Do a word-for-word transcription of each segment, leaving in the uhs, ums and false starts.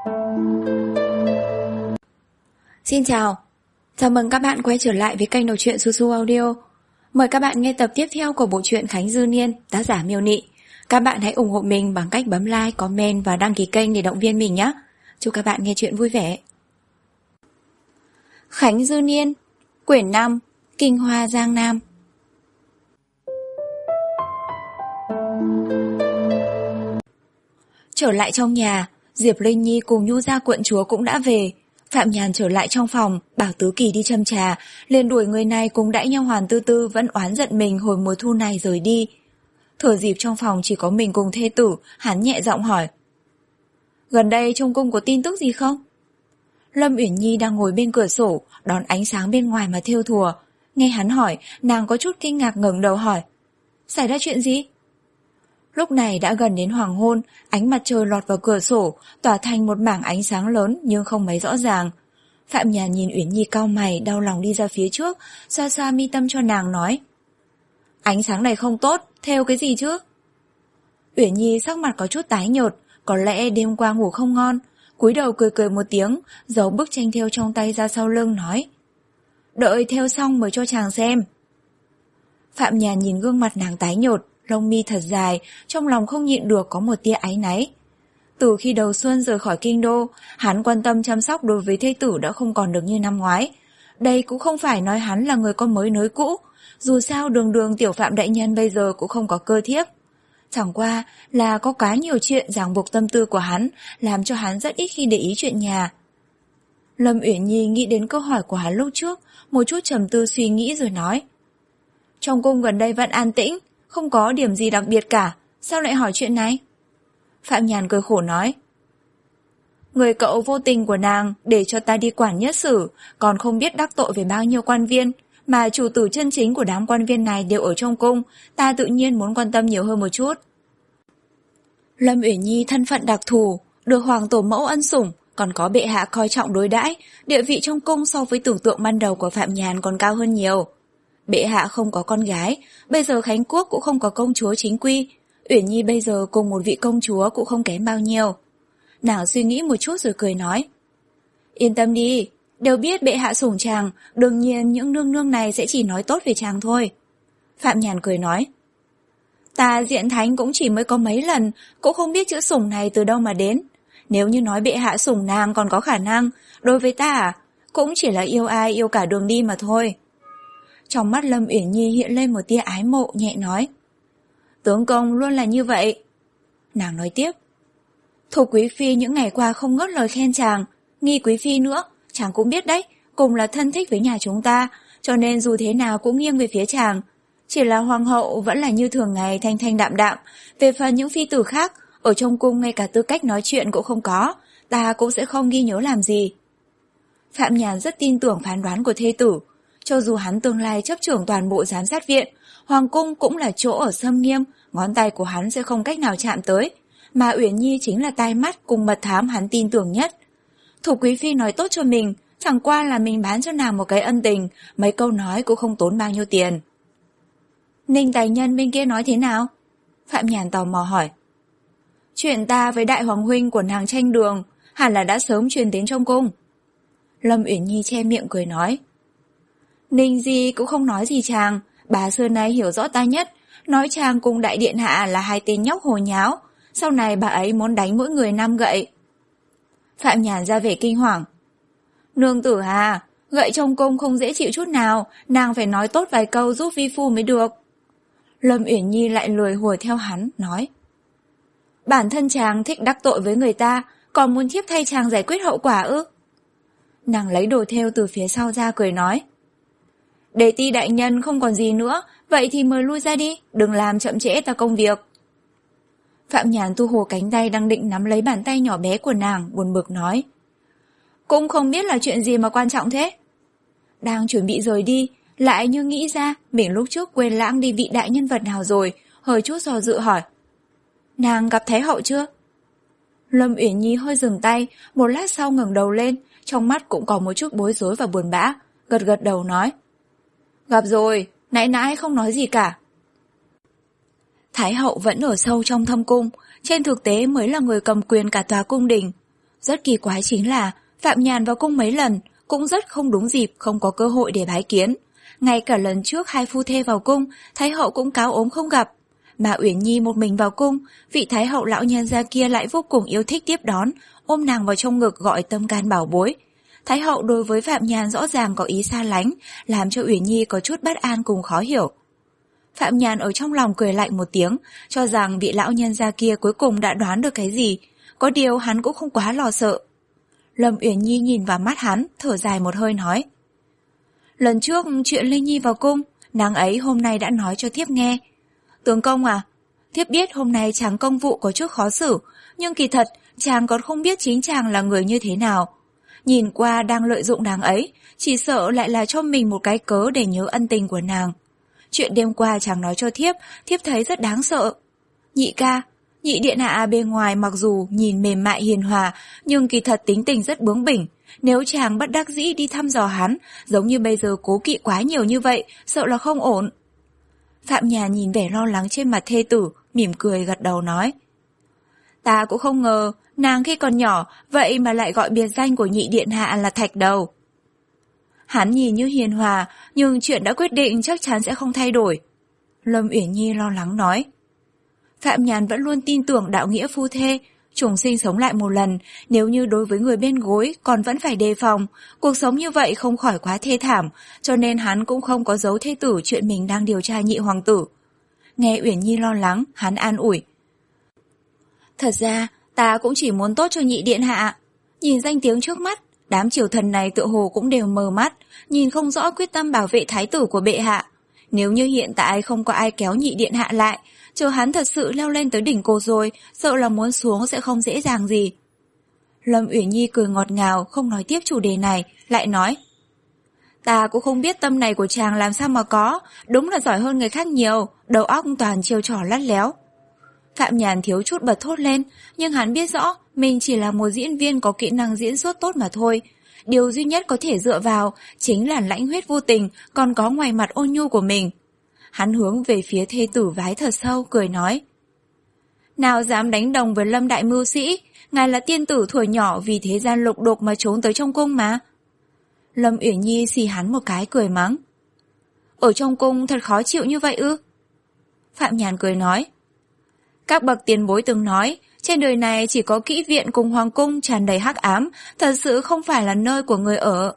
Xin chào, chào mừng các bạn quay trở lại với kênh đọc truyện Su Su Audio. Mời các bạn nghe tập tiếp theo của bộ truyện Khánh Dư Niên, tác giả Miêu Nị. Các bạn hãy ủng hộ mình bằng cách bấm like, comment và đăng ký kênh để động viên mình nhé. Chúc các bạn nghe truyện vui vẻ. Khánh Dư Niên, quyển năm, Kinh Hoa Giang Nam. Trở lại trong nhà, Diệp Linh Nhi cùng Nhu gia quận chúa cũng đã về. Phạm Nhàn trở lại trong phòng, bảo Tứ Kỳ đi châm trà, liền đuổi người này cùng đãi nhau Hoàn Tư Tư vẫn oán giận mình hồi mùa thu này rời đi. Thừa dịp trong phòng chỉ có mình cùng thê tử, hắn nhẹ giọng hỏi: gần đây trong cung có tin tức gì không? Lâm Uyển Nhi đang ngồi bên cửa sổ, đón ánh sáng bên ngoài mà thêu thùa. Nghe hắn hỏi, nàng có chút kinh ngạc ngẩng đầu hỏi: xảy ra chuyện gì? Lúc này đã gần đến hoàng hôn, ánh mặt trời lọt vào cửa sổ, tỏa thành một mảng ánh sáng lớn nhưng không mấy rõ ràng. Phạm Nhàn nhìn Uyển Nhi cau mày, đau lòng đi ra phía trước, xoa xoa mi tâm cho nàng nói: ánh sáng này không tốt, thêu cái gì chứ? Uyển Nhi sắc mặt có chút tái nhợt, có lẽ đêm qua ngủ không ngon, cúi đầu cười cười một tiếng, giấu bức tranh thêu trong tay ra sau lưng nói: đợi thêu xong mới cho chàng xem. Phạm Nhàn nhìn gương mặt nàng tái nhợt, lông mi thật dài, trong lòng không nhịn được có một tia áy náy. Từ khi đầu xuân rời khỏi kinh đô, hắn quan tâm chăm sóc đối với thê tử đã không còn được như năm ngoái. Đây cũng không phải nói hắn là người con mới nối cũ, dù sao đường đường tiểu Phạm đại nhân bây giờ cũng không có cơ thiếp. Chẳng qua là có quá nhiều chuyện ràng buộc tâm tư của hắn, làm cho hắn rất ít khi để ý chuyện nhà. Lâm Uyển Nhi nghĩ đến câu hỏi của hắn lúc trước, một chút trầm tư suy nghĩ rồi nói: trong cung gần đây vẫn an tĩnh, không có điểm gì đặc biệt cả, sao lại hỏi chuyện này? Phạm Nhàn cười khổ nói: người cậu vô tình của nàng để cho ta đi quản nhất sử, còn không biết đắc tội về bao nhiêu quan viên, mà chủ tử chân chính của đám quan viên này đều ở trong cung, ta tự nhiên muốn quan tâm nhiều hơn một chút. Lâm Uyển Nhi thân phận đặc thù, được hoàng tổ mẫu ân sủng, còn có bệ hạ coi trọng đối đãi, địa vị trong cung so với tưởng tượng ban đầu của Phạm Nhàn còn cao hơn nhiều. Bệ hạ không có con gái, bây giờ Khánh Quốc cũng không có công chúa chính quy, Uyển Nhi bây giờ cùng một vị công chúa cũng không kém bao nhiêu. Nàng suy nghĩ một chút rồi cười nói: yên tâm đi, đều biết bệ hạ sủng chàng, đương nhiên những nương nương này sẽ chỉ nói tốt về chàng thôi. Phạm Nhàn cười nói: ta diện thánh cũng chỉ mới có mấy lần, cũng không biết chữ sủng này từ đâu mà đến. Nếu như nói bệ hạ sủng nàng còn có khả năng, đối với ta à, cũng chỉ là yêu ai yêu cả đường đi mà thôi. Trong mắt Lâm Uyển Nhi hiện lên một tia ái mộ, nhẹ nói: tướng công luôn là như vậy. Nàng nói tiếp: Thục quý phi những ngày qua không ngớt lời khen chàng, Nghi quý phi nữa, chàng cũng biết đấy, cùng là thân thích với nhà chúng ta, cho nên dù thế nào cũng nghiêng về phía chàng. Chỉ là hoàng hậu vẫn là như thường ngày thanh thanh đạm đạm, về phần những phi tử khác, ở trong cung ngay cả tư cách nói chuyện cũng không có, ta cũng sẽ không ghi nhớ làm gì. Phạm Nhàn rất tin tưởng phán đoán của thê tử, cho dù hắn tương lai chấp trưởng toàn bộ giám sát viện, hoàng cung cũng là chỗ ở xâm nghiêm, ngón tay của hắn sẽ không cách nào chạm tới, mà Uyển Nhi chính là tai mắt cùng mật thám hắn tin tưởng nhất. Thủ quý phi nói tốt cho mình, chẳng qua là mình bán cho nàng một cái ân tình, mấy câu nói cũng không tốn bao nhiêu tiền. Ninh tài nhân bên kia nói thế nào? Phạm Nhàn tò mò hỏi. Chuyện ta với đại hoàng huynh của nàng tranh đường, hẳn là đã sớm truyền đến trong cung. Lâm Uyển Nhi che miệng cười nói. Ninh Di cũng không nói gì chàng, bà xưa nay hiểu rõ ta nhất, nói chàng cùng đại điện hạ là hai tên nhóc hồ nháo, sau này bà ấy muốn đánh mỗi người năm gậy. Phạm Nhàn ra vẻ kinh hoàng. Nương tử à, gậy trong cung không dễ chịu chút nào, nàng phải nói tốt vài câu giúp vi phu mới được. Lâm Uyển Nhi lại lười hùa theo hắn, nói. Bản thân chàng thích đắc tội với người ta, còn muốn thiếp thay chàng giải quyết hậu quả ư? Nàng lấy đồ thêu từ phía sau ra cười nói. Đề ti đại nhân không còn gì nữa, vậy thì mời lui ra đi, đừng làm chậm trễ ta công việc. Phạm Nhàn thu hồ cánh tay đang định nắm lấy bàn tay nhỏ bé của nàng, buồn bực nói. Cũng không biết là chuyện gì mà quan trọng thế. Đang chuẩn bị rời đi, lại như nghĩ ra mình lúc trước quên lãng đi vị đại nhân vật nào rồi, hơi chút do dự hỏi. Nàng gặp Thái hậu chưa? Lâm Uyển Nhi hơi dừng tay, một lát sau ngẩng đầu lên, trong mắt cũng có một chút bối rối và buồn bã, gật gật đầu nói. Gặp rồi, nãy nãy không nói gì cả. Thái hậu vẫn ở sâu trong thâm cung, trên thực tế mới là người cầm quyền cả tòa cung đình. Rất kỳ quái chính là Phạm Nhàn vào cung mấy lần cũng rất không đúng dịp, không có cơ hội để bái kiến. Ngay cả lần trước hai phu thê vào cung, Thái hậu cũng cáo ốm không gặp. Mà Uyển Nhi một mình vào cung, vị Thái hậu lão nhân gia kia lại vô cùng yêu thích tiếp đón, ôm nàng vào trong ngực gọi tâm can bảo bối. Thái hậu đối với Phạm Nhàn rõ ràng có ý xa lánh, làm cho Uyển Nhi có chút bất an cùng khó hiểu. Phạm Nhàn ở trong lòng cười lạnh một tiếng, cho rằng vị lão nhân gia kia cuối cùng đã đoán được cái gì, có điều hắn cũng không quá lo sợ. Lâm Uyển Nhi nhìn vào mắt hắn, thở dài một hơi nói. Lần trước chuyện Linh Nhi vào cung, nàng ấy hôm nay đã nói cho thiếp nghe. Tướng công à, thiếp biết hôm nay chàng công vụ có chút khó xử, nhưng kỳ thật chàng còn không biết chính chàng là người như thế nào. Nhìn qua đang lợi dụng nàng ấy, chỉ sợ lại là cho mình một cái cớ để nhớ ân tình của nàng. Chuyện đêm qua chàng nói cho thiếp, thiếp thấy rất đáng sợ. Nhị ca, nhị điện hạ bên ngoài mặc dù nhìn mềm mại hiền hòa, nhưng kỳ thật tính tình rất bướng bỉnh. Nếu chàng bất đắc dĩ đi thăm dò hắn, giống như bây giờ cố kỵ quá nhiều như vậy, sợ là không ổn. Phạm Nhàn nhìn vẻ lo lắng trên mặt thê tử, mỉm cười gật đầu nói. Ta cũng không ngờ, nàng khi còn nhỏ, vậy mà lại gọi biệt danh của nhị điện hạ là Thạch Đầu. Hắn nhìn như hiền hòa, nhưng chuyện đã quyết định chắc chắn sẽ không thay đổi. Lâm Uyển Nhi lo lắng nói. Phạm Nhàn vẫn luôn tin tưởng đạo nghĩa phu thê, trùng sinh sống lại một lần, nếu như đối với người bên gối còn vẫn phải đề phòng, cuộc sống như vậy không khỏi quá thê thảm, cho nên hắn cũng không có giấu thê tử chuyện mình đang điều tra nhị hoàng tử. Nghe Uyển Nhi lo lắng, hắn an ủi. Thật ra, ta cũng chỉ muốn tốt cho nhị điện hạ. Nhìn danh tiếng trước mắt, đám triều thần này tựa hồ cũng đều mờ mắt, nhìn không rõ quyết tâm bảo vệ thái tử của bệ hạ. Nếu như hiện tại không có ai kéo nhị điện hạ lại, chờ hắn thật sự leo lên tới đỉnh cột rồi, sợ là muốn xuống sẽ không dễ dàng gì. Lâm Uyển Nhi cười ngọt ngào, không nói tiếp chủ đề này, lại nói. Ta cũng không biết tâm này của chàng làm sao mà có, đúng là giỏi hơn người khác nhiều, đầu óc toàn chiêu trò lắt léo. Phạm Nhàn thiếu chút bật thốt lên, nhưng hắn biết rõ mình chỉ là một diễn viên có kỹ năng diễn xuất tốt mà thôi. Điều duy nhất có thể dựa vào chính là lãnh huyết vô tình, còn có ngoài mặt ôn nhu của mình. Hắn hướng về phía thê tử vái thật sâu, cười nói. Nào dám đánh đồng với Lâm đại mưu sĩ, ngài là tiên tử thuở nhỏ vì thế gian lục đục mà trốn tới trong cung mà. Lâm Uyển Nhi xì hắn một cái cười mắng. Ở trong cung thật khó chịu như vậy ư? Phạm Nhàn cười nói. Các bậc tiền bối từng nói, trên đời này chỉ có kỹ viện cùng hoàng cung tràn đầy hắc ám, thật sự không phải là nơi của người ở.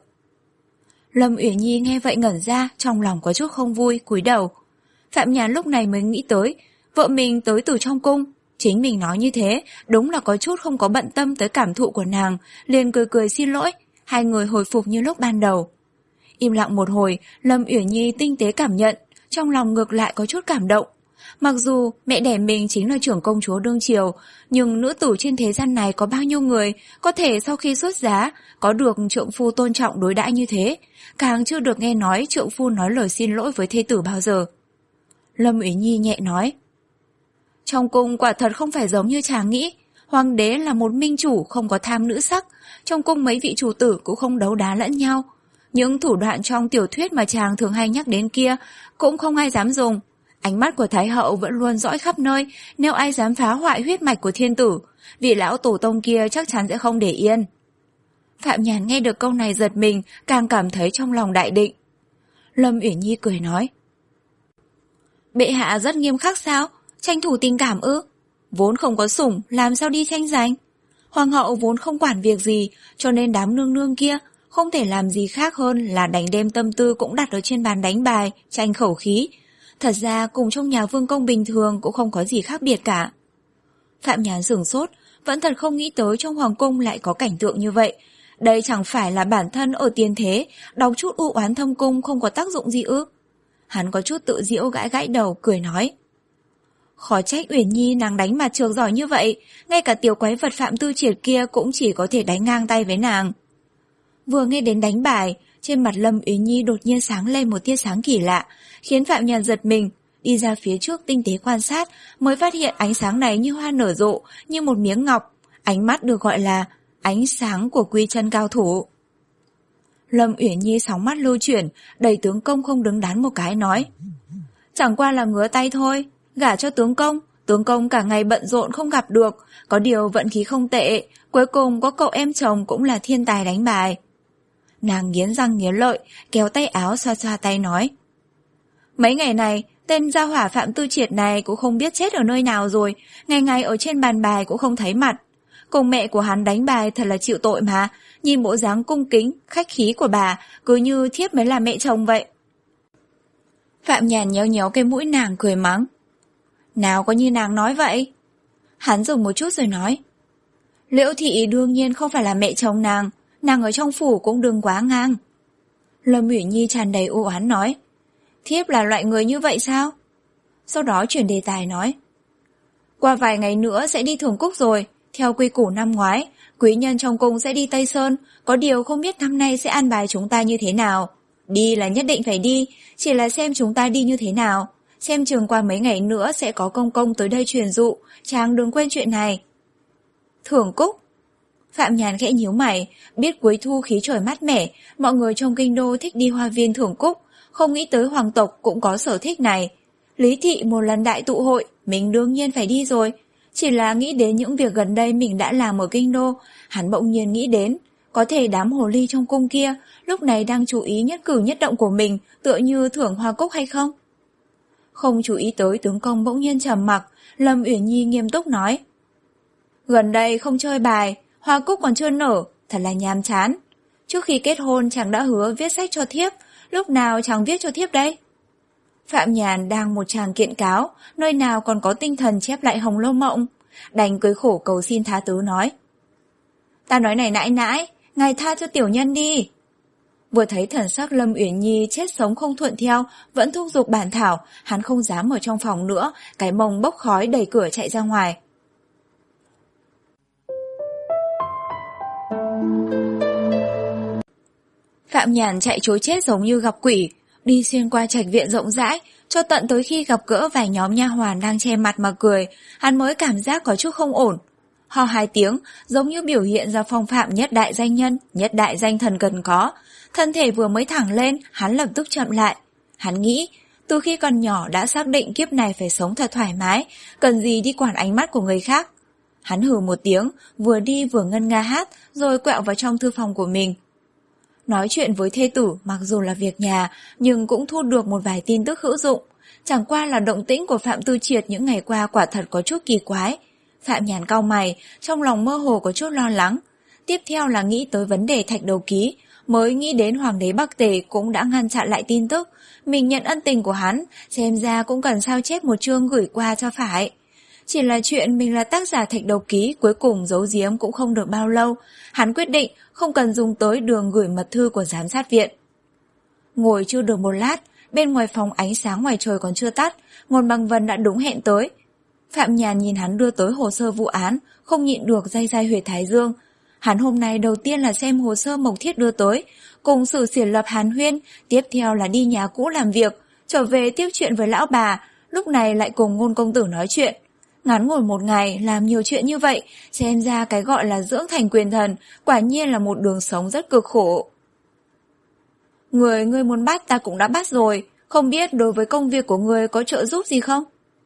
Lâm Uyển Nhi nghe vậy ngẩn ra, trong lòng có chút không vui, cúi đầu. Phạm Nhàn lúc này mới nghĩ tới, vợ mình tới từ trong cung. Chính mình nói như thế, đúng là có chút không có bận tâm tới cảm thụ của nàng, liền cười cười xin lỗi, hai người hồi phục như lúc ban đầu. Im lặng một hồi, Lâm Uyển Nhi tinh tế cảm nhận, trong lòng ngược lại có chút cảm động. Mặc dù mẹ đẻ mình chính là trưởng công chúa đương triều, nhưng nữ tử trên thế gian này có bao nhiêu người có thể sau khi xuất giá có được trượng phu tôn trọng đối đãi như thế, càng chưa được nghe nói trượng phu nói lời xin lỗi với thê tử bao giờ. Lâm Uyển Nhi nhẹ nói. Trong cung quả thật không phải giống như chàng nghĩ, hoàng đế là một minh chủ không có tham nữ sắc, trong cung mấy vị chủ tử cũng không đấu đá lẫn nhau. Những thủ đoạn trong tiểu thuyết mà chàng thường hay nhắc đến kia cũng không ai dám dùng. Ánh mắt của Thái hậu vẫn luôn dõi khắp nơi, nếu ai dám phá hoại huyết mạch của thiên tử, vị lão tổ tông kia chắc chắn sẽ không để yên. Phạm Nhàn nghe được câu này giật mình, càng cảm thấy trong lòng đại định. Lâm Uyển Nhi cười nói. Bệ hạ rất nghiêm khắc sao? Tranh thủ tình cảm ư? Vốn không có sủng, làm sao đi tranh giành? Hoàng hậu vốn không quản việc gì, cho nên đám nương nương kia không thể làm gì khác hơn là đánh đêm tâm tư cũng đặt ở trên bàn đánh bài, tranh khẩu khí. Thật ra cùng trong nhà vương công bình thường cũng không có gì khác biệt cả. Phạm Nhàn sửng sốt, vẫn thật không nghĩ tới trong hoàng cung lại có cảnh tượng như vậy. Đây chẳng phải là bản thân ở tiền thế, đọc chút u oán thâm cung không có tác dụng gì ư? Hắn có chút tự giễu gãi gãi đầu, cười nói. Khó trách Uyển Nhi nàng đánh mặt trược giỏi như vậy, ngay cả tiểu quái vật Phạm Tư Triệt kia cũng chỉ có thể đánh ngang tay với nàng. Vừa nghe đến đánh bài, trên mặt Lâm Uyển Nhi đột nhiên sáng lên một tia sáng kỳ lạ, khiến Phạm Nhàn giật mình, đi ra phía trước tinh tế quan sát, mới phát hiện ánh sáng này như hoa nở rộ, như một miếng ngọc, ánh mắt được gọi là ánh sáng của quy chân cao thủ. Lâm Uyển Nhi sóng mắt lưu chuyển, đẩy tướng công không đứng đắn một cái nói. Chẳng qua là ngứa tay thôi, gả cho tướng công, tướng công cả ngày bận rộn không gặp được, có điều vận khí không tệ, cuối cùng có cậu em chồng cũng là thiên tài đánh bài. Nàng nghiến răng nghiến lợi, kéo tay áo xoa xoa tay nói. Mấy ngày này, tên gia hỏa Phạm Tư Triệt này cũng không biết chết ở nơi nào rồi, ngày ngày ở trên bàn bài cũng không thấy mặt. Cùng mẹ của hắn đánh bài thật là chịu tội mà, nhìn bộ dáng cung kính, khách khí của bà, cứ như thiếp mới là mẹ chồng vậy. Phạm Nhàn nhéo nhéo cái mũi nàng cười mắng. Nào có như nàng nói vậy? Hắn dừng một chút rồi nói. Liễu thị đương nhiên không phải là mẹ chồng nàng, nàng ở trong phủ cũng đừng quá ngang. Lâm Uyển Nhi tràn đầy u oán nói. Thiếp là loại người như vậy sao? Sau đó chuyển đề tài nói. Qua vài ngày nữa sẽ đi Thường Cúc rồi, theo quy củ năm ngoái, quý nhân trong cung sẽ đi Tây Sơn, có điều không biết năm nay sẽ an bài chúng ta như thế nào. Đi là nhất định phải đi, chỉ là xem chúng ta đi như thế nào. Xem chừng qua mấy ngày nữa sẽ có công công tới đây truyền dụ, chàng đừng quên chuyện này. Thường Cúc. Phạm Nhàn khẽ nhíu mày, biết cuối thu khí trời mát mẻ, mọi người trong kinh đô thích đi hoa viên Thường Cúc, không nghĩ tới hoàng tộc cũng có sở thích này. Lý thị một lần đại tụ hội, mình đương nhiên phải đi rồi. Chỉ là nghĩ đến những việc gần đây mình đã làm ở kinh đô, hắn bỗng nhiên nghĩ đến, có thể đám hồ ly trong cung kia lúc này đang chú ý nhất cử nhất động của mình, tựa như Thưởng Hoa Cúc hay không? Không chú ý tới tướng công bỗng nhiên trầm mặc, Lâm Uyển Nhi nghiêm túc nói. Gần đây không chơi bài, Hoa Cúc còn chưa nở, thật là nhàm chán. Trước khi kết hôn chàng đã hứa viết sách cho thiếp, lúc nào chàng viết cho thiếp đấy? Phạm Nhàn đang một tràng kiện cáo, nơi nào còn có tinh thần chép lại Hồng Lâu Mộng, đành cưới khổ cầu xin tha thứ nói. Ta nói này nãi nãi, ngài tha cho tiểu nhân đi. Vừa thấy thần sắc Lâm Uyển Nhi chết sống không thuận theo, vẫn thúc giục bản thảo, hắn không dám ở trong phòng nữa, cái mông bốc khói đẩy cửa chạy ra ngoài. Phạm Nhàn chạy trối chết giống như gặp quỷ, đi xuyên qua trạch viện rộng rãi, cho tận tới khi gặp gỡ vài nhóm nha hoàn đang che mặt mà cười, hắn mới cảm giác có chút không ổn. Ho hai tiếng, giống như biểu hiện ra phong phạm nhất đại danh nhân, nhất đại danh thần cần có. Thân thể vừa mới thẳng lên, hắn lập tức chậm lại. Hắn nghĩ, từ khi còn nhỏ đã xác định kiếp này phải sống thật thoải mái, cần gì đi quản ánh mắt của người khác. Hắn hừ một tiếng, vừa đi vừa ngân nga hát, rồi quẹo vào trong thư phòng của mình. Nói chuyện với thê tử mặc dù là việc nhà, nhưng cũng thu được một vài tin tức hữu dụng. Chẳng qua là động tĩnh của Phạm Tư Triệt những ngày qua quả thật có chút kỳ quái. Phạm Nhàn cau mày, trong lòng mơ hồ có chút lo lắng. Tiếp theo là nghĩ tới vấn đề Thạch Đầu Ký, mới nghĩ đến Hoàng đế Bắc Tề cũng đã ngăn chặn lại tin tức. Mình nhận ân tình của hắn, xem ra cũng cần sao chép một chương gửi qua cho phải. Chỉ là chuyện mình là tác giả Thạch Đầu Ký cuối cùng giấu giếm cũng không được bao lâu, hắn quyết định không cần dùng tới đường gửi mật thư của giám sát viện. Ngồi chưa được một lát, bên ngoài phòng ánh sáng ngoài trời còn chưa tắt, Ngôn Băng Vân đã đúng hẹn tới. Phạm Nhàn nhìn hắn đưa tới hồ sơ vụ án, không nhịn được day day huyệt thái dương. Hắn hôm nay đầu tiên là xem hồ sơ Mộc Thiết đưa tới, cùng sự xiển lập hàn huyên, tiếp theo là đi nhà cũ làm việc, trở về tiếp chuyện với lão bà, lúc này lại cùng Ngôn công tử nói chuyện. Ngắn ngủn một ngày làm nhiều chuyện như vậy, xem ra cái gọi là dưỡng thành quyền thần quả nhiên là một đường sống rất cực khổ. Người ngươi muốn bắt ta cũng đã bắt rồi, không biết đối với công việc của ngươi có trợ giúp gì không?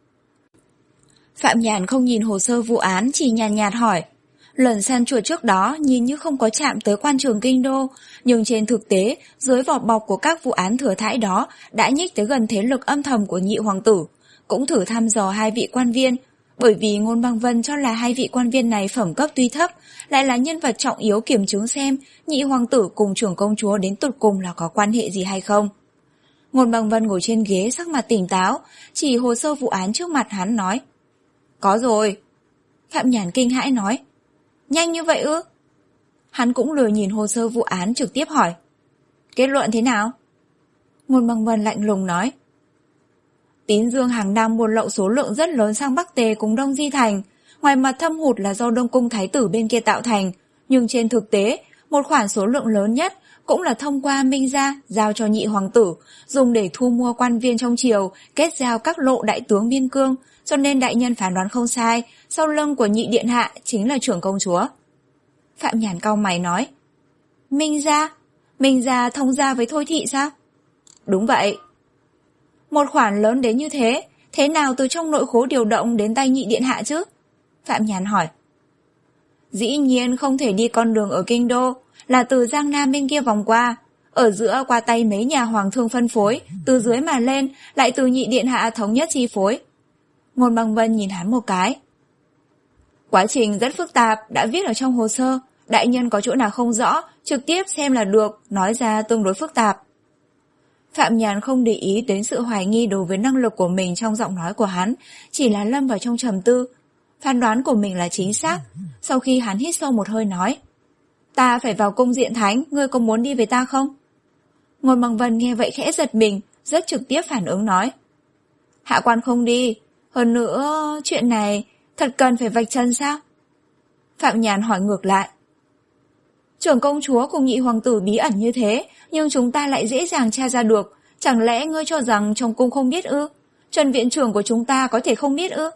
Phạm Nhàn không nhìn hồ sơ vụ án, chỉ nhàn nhạt hỏi. Lần săn chuột trước đó nhìn như không có chạm tới quan trường kinh đô, nhưng trên thực tế, dưới vỏ bọc của các vụ án thừa thãi đó đã nhích tới gần thế lực âm thầm của nhị hoàng tử, cũng thử thăm dò hai vị quan viên. Bởi vì Ngôn Băng Vân cho là hai vị quan viên này phẩm cấp tuy thấp, lại là nhân vật trọng yếu kiểm chứng xem nhị hoàng tử cùng trưởng công chúa đến tột cùng là có quan hệ gì hay không. Ngôn Băng Vân ngồi trên ghế sắc mặt tỉnh táo, chỉ hồ sơ vụ án trước mặt hắn nói. Có rồi. Phạm Nhàn kinh hãi nói. Nhanh như vậy ư? Hắn cũng lười nhìn hồ sơ vụ án trực tiếp hỏi. Kết luận thế nào? Ngôn Băng Vân lạnh lùng nói. Tín Dương hàng năm buôn lậu số lượng rất lớn sang Bắc Tề cùng Đông Di Thành, ngoài mặt thâm hụt là do Đông Cung Thái tử bên kia tạo thành, nhưng trên thực tế, một khoản số lượng lớn nhất cũng là thông qua Minh gia giao cho nhị hoàng tử, dùng để thu mua quan viên trong triều, kết giao các lộ đại tướng biên cương, cho nên đại nhân phán đoán không sai, sau lưng của nhị điện hạ chính là trưởng công chúa. Phạm Nhàn cau mày nói. Minh gia? Minh gia thông gia với Thôi thị sao? Đúng vậy. Một khoản lớn đến như thế, Thế nào từ trong nội khố điều động đến tay nhị điện hạ chứ? Phạm Nhàn hỏi. Dĩ nhiên không thể đi con đường ở kinh đô, là từ Giang Nam bên kia vòng qua, ở giữa qua tay mấy nhà hoàng thương phân phối, từ dưới mà lên, lại từ nhị điện hạ thống nhất chi phối. Ngôn Băng Vân nhìn hắn một cái. Quá trình rất phức tạp, đã viết ở trong hồ sơ, đại nhân có chỗ nào không rõ, trực tiếp xem là được, nói ra tương đối phức tạp. Phạm Nhàn không để ý đến sự hoài nghi đối với năng lực của mình trong giọng nói của hắn, chỉ là lâm vào trong trầm tư. Phán đoán của mình là chính xác. Sau khi hắn hít sâu một hơi nói, ta phải vào cung Diện Thánh, ngươi có muốn đi với ta không? Ngôn Băng Vân nghe vậy khẽ giật mình, rất trực tiếp phản ứng nói, hạ quan không đi, hơn nữa chuyện này thật cần phải vạch trần sao? Phạm Nhàn hỏi ngược lại, trưởng công chúa cùng nhị hoàng tử bí ẩn như thế, nhưng chúng ta lại dễ dàng tra ra được, chẳng lẽ ngươi cho rằng trong cung không biết ư? Trần viện trưởng của chúng ta có thể không biết ư?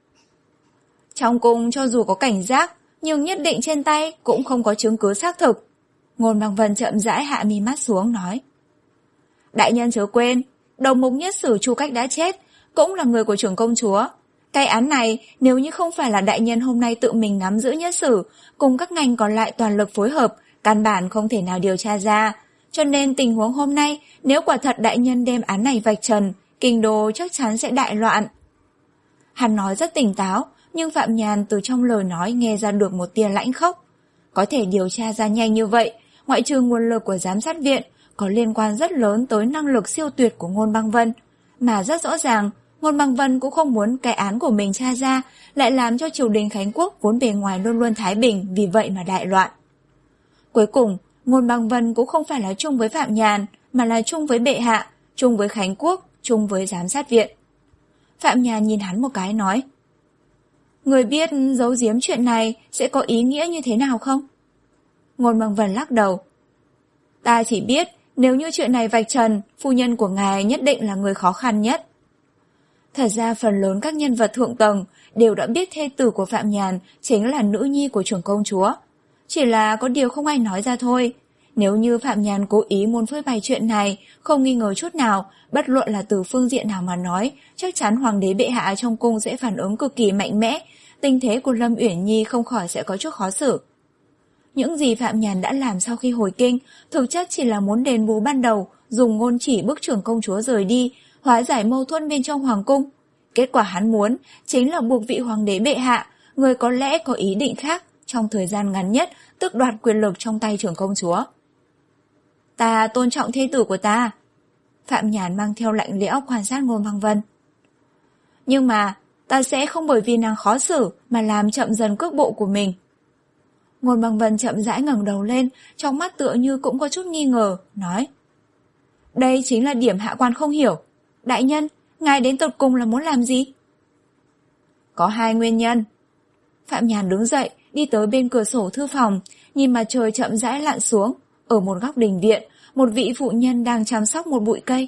Trong cung cho dù có cảnh giác, nhưng nhất định trên tay cũng không có chứng cứ xác thực. Ngôn Băng Vân chậm rãi hạ mi mắt xuống nói, đại nhân chớ quên, đầu mục nhất sử Chu Cách đã chết, cũng là người của trưởng công chúa. Cái án này nếu như không phải là đại nhân hôm nay tự mình nắm giữ nhất sử, cùng các ngành còn lại toàn lực phối hợp, căn bản không thể nào điều tra ra. Cho nên tình huống hôm nay, nếu quả thật đại nhân đem án này vạch trần, kinh đô chắc chắn sẽ đại loạn. Hắn nói rất tỉnh táo, nhưng Phạm Nhàn từ trong lời nói nghe ra được một tia lãnh khốc. Có thể điều tra ra nhanh như vậy, ngoại trừ nguồn lực của giám sát viện, có liên quan rất lớn tới năng lực siêu tuyệt của Ngôn Băng Vân. Mà rất rõ ràng, Ngôn Băng Vân cũng không muốn cái án của mình tra ra, lại làm cho triều đình Khánh Quốc vốn bề ngoài luôn luôn thái bình, vì vậy mà đại loạn. Cuối cùng, Ngôn Băng Vân cũng không phải là chung với Phạm Nhàn, mà là chung với bệ hạ, chung với Khánh Quốc, chung với giám sát viện. Phạm Nhàn nhìn hắn một cái nói, người biết giấu giếm chuyện này sẽ có ý nghĩa như thế nào không? Ngôn Băng Vân lắc đầu. Ta chỉ biết, nếu như chuyện này vạch trần, phu nhân của ngài nhất định là người khó khăn nhất. Thật ra phần lớn các nhân vật thượng tầng đều đã biết thê tử của Phạm Nhàn chính là nữ nhi của trưởng công chúa. Chỉ là có điều không ai nói ra thôi. Nếu như Phạm Nhàn cố ý muốn phơi bày chuyện này, không nghi ngờ chút nào, bất luận là từ phương diện nào mà nói, chắc chắn hoàng đế bệ hạ trong cung sẽ phản ứng cực kỳ mạnh mẽ, tình thế của Lâm Uyển Nhi không khỏi sẽ có chút khó xử. Những gì Phạm Nhàn đã làm sau khi hồi kinh, thực chất chỉ là muốn đền bù ban đầu, dùng ngôn chỉ bức trưởng công chúa rời đi, hóa giải mâu thuẫn bên trong hoàng cung. Kết quả hắn muốn chính là buộc vị hoàng đế bệ hạ, người có lẽ có ý định khác, trong thời gian ngắn nhất tước đoạt quyền lực trong tay trưởng công chúa. Ta tôn trọng thê tử của ta. Phạm Nhàn mang theo lạnh lẽo quan sát Ngôn Băng Vân. Nhưng mà ta sẽ không bởi vì nàng khó xử mà làm chậm dần cước bộ của mình. Ngôn Băng Vân chậm rãi ngẩng đầu lên, trong mắt tựa như cũng có chút nghi ngờ, nói, đây chính là điểm hạ quan không hiểu. Đại nhân, ngài đến tột cùng là muốn làm gì? Có hai nguyên nhân. Phạm Nhàn đứng dậy, đi tới bên cửa sổ thư phòng, nhìn mặt trời chậm rãi lặn xuống. Ở một góc đình viện, một vị phụ nhân đang chăm sóc một bụi cây.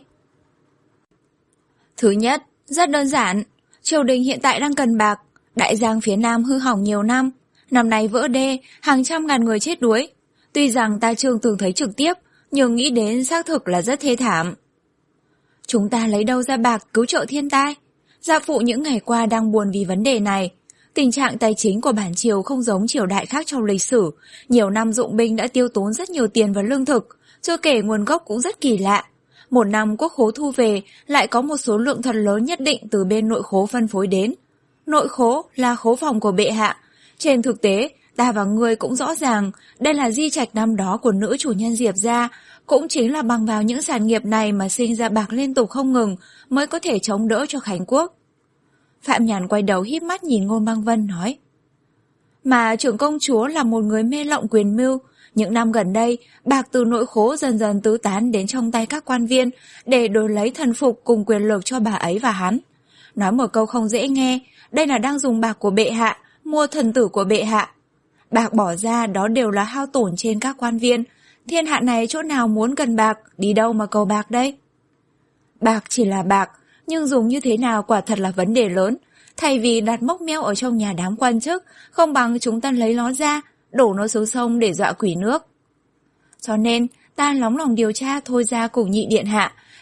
Thứ nhất, rất đơn giản, triều đình hiện tại đang cần bạc, Đại Giang phía Nam hư hỏng nhiều năm, năm nay vỡ đê, hàng trăm ngàn người chết đuối. Tuy rằng ta chưa từng thấy trực tiếp, nhưng nghĩ đến xác thực là rất thê thảm. Chúng ta lấy đâu ra bạc cứu trợ thiên tai? Gia phụ những ngày qua đang buồn vì vấn đề này. Tình trạng tài chính của bản triều không giống triều đại khác trong lịch sử. Nhiều năm dụng binh đã tiêu tốn rất nhiều tiền vào lương thực, chưa kể nguồn gốc cũng rất kỳ lạ. Một năm quốc khố thu về, lại có một số lượng thật lớn nhất định từ bên nội khố phân phối đến. Nội khố là khố phòng của bệ hạ. Trên thực tế, ta và ngươi cũng rõ ràng, đây là di trạch năm đó của nữ chủ nhân Diệp gia, cũng chính là bằng vào những sản nghiệp này mà sinh ra bạc liên tục không ngừng mới có thể chống đỡ cho Khánh Quốc. Phạm Nhàn quay đầu híp mắt nhìn Ngôn Băng Vân nói, mà trưởng công chúa là một người mê lộng quyền mưu, những năm gần đây, bạc từ nội khố dần dần tứ tán đến trong tay các quan viên để đổi lấy thần phục cùng quyền lực cho bà ấy và hắn. Nói một câu không dễ nghe, đây là đang dùng bạc của bệ hạ mua thần tử của bệ hạ. Bạc bỏ ra đó đều là hao tổn trên các quan viên. Thiên hạ này chỗ nào muốn cần bạc, đi đâu mà cầu bạc đây? Bạc chỉ là bạc, nhưng dùng như thế nào quả thật là vấn đề lớn. Thay vì đặt mốc meo ở trong nhà đám quan chức, không bằng chúng ta lấy nó ra, đổ nó xuống sông để dọa quỷ nước. Cho nên, ta nóng lòng điều tra thôi ra cùng nhị điện hạ,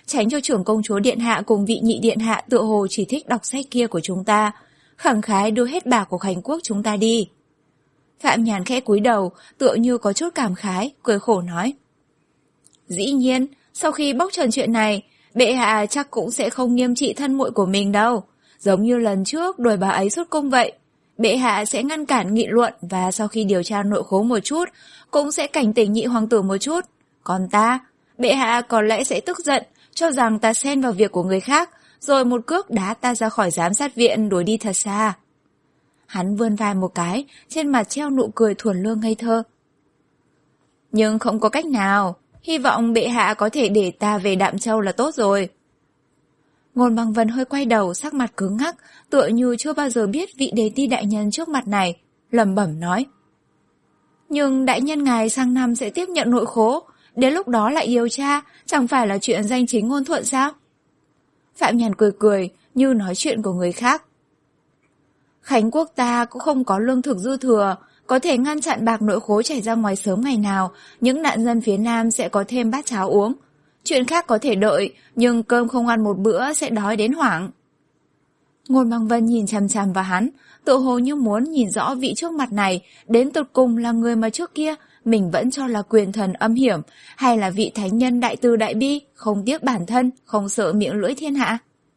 tránh cho trưởng công chúa điện hạ cùng vị nhị điện hạ tựa hồ chỉ thích đọc sách kia của chúng ta, khẳng khái đưa hết bạc của Khánh Quốc chúng ta đi. Phạm Nhàn khẽ cúi đầu, tựa như có chút cảm khái, cười khổ nói. Dĩ nhiên, sau khi bóc trần chuyện này, bệ hạ chắc cũng sẽ không nghiêm trị thân muội của mình đâu. Giống như lần trước đuổi bà ấy xuất cung vậy. Bệ hạ sẽ ngăn cản nghị luận và sau khi điều tra nội khố một chút, cũng sẽ cảnh tỉnh nhị hoàng tử một chút. Còn ta, bệ hạ có lẽ sẽ tức giận, cho rằng ta xen vào việc của người khác, rồi một cước đá ta ra khỏi giám sát viện đuổi đi thật xa. Hắn vươn vai một cái, trên mặt treo nụ cười thuần lương ngây thơ. Nhưng không có cách nào, hy vọng bệ hạ có thể để ta về Đạm Châu là tốt rồi. Ngôn Băng Vân hơi quay đầu, sắc mặt cứng ngắc, tựa như chưa bao giờ biết vị đế ti đại nhân trước mặt này, lẩm bẩm nói. Nhưng đại nhân ngài sang năm sẽ tiếp nhận nội khố, đến lúc đó lại điều tra, chẳng phải là chuyện danh chính ngôn thuận sao? Phạm Nhàn cười cười, như nói chuyện của người khác. Khánh Quốc ta cũng không có lương thực dư thừa, có thể ngăn chặn bạc nội khố chảy ra ngoài sớm ngày nào, những nạn dân phía Nam sẽ có thêm bát cháo uống. Chuyện khác có thể đợi, nhưng cơm không ăn một bữa sẽ đói đến hoảng. Ngôn Băng Vân nhìn chằm chằm vào hắn, tự hồ như muốn nhìn rõ vị trước mặt này, đến tột cùng là người mà trước kia mình vẫn cho là quyền thần âm hiểm, hay là vị thánh nhân đại từ đại bi, không tiếc bản thân, không sợ miệng lưỡi thiên hạ.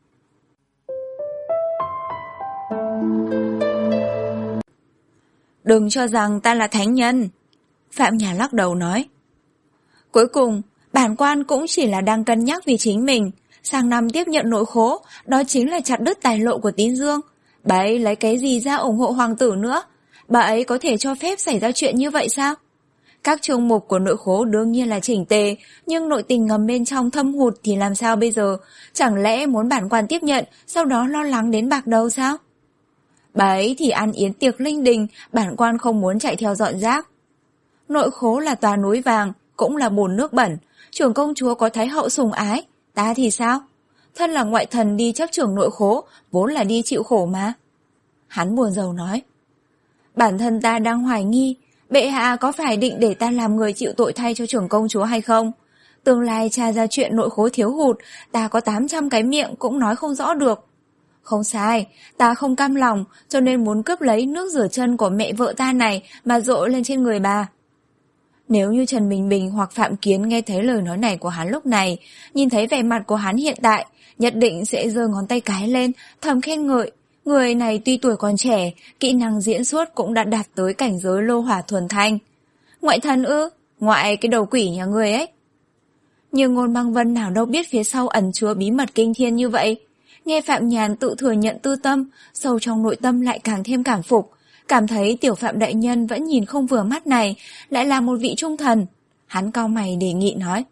Đừng cho rằng ta là thánh nhân. Phạm Nhàn lắc đầu nói. Cuối cùng, bản quan cũng chỉ là đang cân nhắc vì chính mình. Sang năm tiếp nhận nội khố, đó chính là chặt đứt tài lộ của Tín Dương. Bà ấy lấy cái gì ra ủng hộ hoàng tử nữa? Bà ấy có thể cho phép xảy ra chuyện như vậy sao? Các chương mục của nội khố đương nhiên là chỉnh tề, nhưng nội tình ngầm bên trong thâm hụt thì làm sao bây giờ? Chẳng lẽ muốn bản quan tiếp nhận, sau đó lo lắng đến bạc đầu sao? Bà ấy thì ăn yến tiệc linh đình, bản quan không muốn chạy theo dọn rác. Nội khố là tòa núi vàng, cũng là bồn nước bẩn, trưởng công chúa có thái hậu sủng ái, ta thì sao? Thân là ngoại thần đi chấp trưởng nội khố, vốn là đi chịu khổ mà. Hắn buồn rầu nói. Bản thân ta đang hoài nghi, bệ hạ có phải định để ta làm người chịu tội thay cho trưởng công chúa hay không? Tương lai tra ra chuyện nội khố thiếu hụt, ta có tám trăm cái miệng cũng nói không rõ được. Không sai, ta không cam lòng, cho nên muốn cướp lấy nước rửa chân của mẹ vợ ta này mà dội lên trên người bà. Nếu như Trần Bình Bình hoặc Phạm Kiến nghe thấy lời nói này của hắn lúc này, nhìn thấy vẻ mặt của hắn hiện tại, nhất định sẽ giơ ngón tay cái lên, thầm khen ngợi. Người này tuy tuổi còn trẻ, kỹ năng diễn xuất cũng đã đạt tới cảnh giới lô hỏa thuần thanh. Ngoại thần ư? Ngoại cái đầu quỷ nhà người ấy. Nhưng Ngôn Băng Vân nào đâu biết phía sau ẩn chứa bí mật kinh thiên như vậy. Nghe Phạm Nhàn tự thừa nhận tư tâm, sâu trong nội tâm lại càng thêm cảm phục, cảm thấy tiểu Phạm đại nhân vẫn nhìn không vừa mắt này, lại là một vị trung thần. Hắn cau mày đề nghị nói.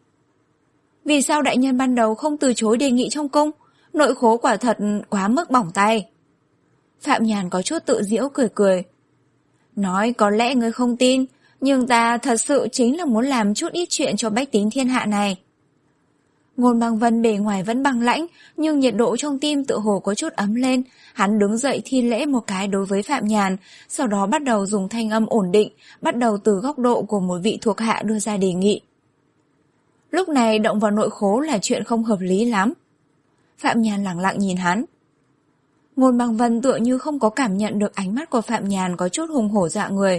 Vì sao đại nhân ban đầu không từ chối đề nghị trong cung? Nội khố quả thật quá mức bỏng tay. Phạm Nhàn có chút tự giễu cười cười. Nói có lẽ ngươi không tin, nhưng ta thật sự chính là muốn làm chút ít chuyện cho bách tính thiên hạ này. Ngôn Băng Vân bề ngoài vẫn băng lãnh, nhưng nhiệt độ trong tim tự hồ có chút ấm lên. Hắn đứng dậy thi lễ một cái đối với Phạm Nhàn, sau đó bắt đầu dùng thanh âm ổn định, bắt đầu từ góc độ của một vị thuộc hạ đưa ra đề nghị. Lúc này động vào nội khố là chuyện không hợp lý lắm. Phạm Nhàn lẳng lặng nhìn hắn. Ngôn Băng Vân tựa như không có cảm nhận được ánh mắt của Phạm Nhàn có chút hùng hổ dọa người.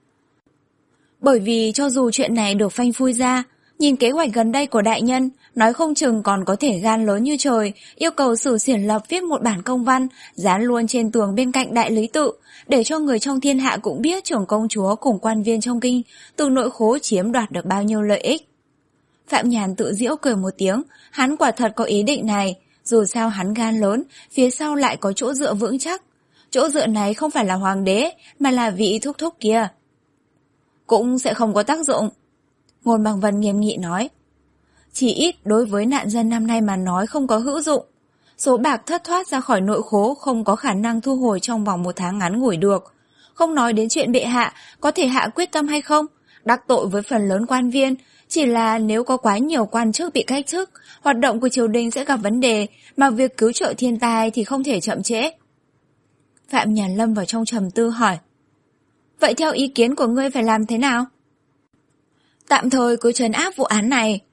Bởi vì cho dù chuyện này được phanh phui ra, nhìn kế hoạch gần đây của đại nhân, nói không chừng còn có thể gan lớn như trời, yêu cầu Sử Xiển Lập viết một bản công văn, dán luôn trên tường bên cạnh đại lý tự, để cho người trong thiên hạ cũng biết trưởng công chúa cùng quan viên trong kinh từ nội khố chiếm đoạt được bao nhiêu lợi ích. Phạm Nhàn tự giễu cười một tiếng, hắn quả thật có ý định này, dù sao hắn gan lớn, phía sau lại có chỗ dựa vững chắc. Chỗ dựa này không phải là hoàng đế, mà là vị thúc thúc kia. Cũng sẽ không có tác dụng. Ngôn Băng Vân nghiêm nghị nói. Chỉ ít đối với nạn dân năm nay mà nói không có hữu dụng. Số bạc thất thoát ra khỏi nội khố không có khả năng thu hồi trong vòng một tháng ngắn ngủi được. Không nói đến chuyện bệ hạ, có thể hạ quyết tâm hay không, đắc tội với phần lớn quan viên, chỉ là nếu có quá nhiều quan chức bị cách chức, hoạt động của triều đình sẽ gặp vấn đề, mà việc cứu trợ thiên tai thì không thể chậm trễ. Phạm Nhàn lâm vào trong trầm tư hỏi. Vậy theo ý kiến của ngươi phải làm thế nào? Tạm thời cứ trấn áp vụ án này.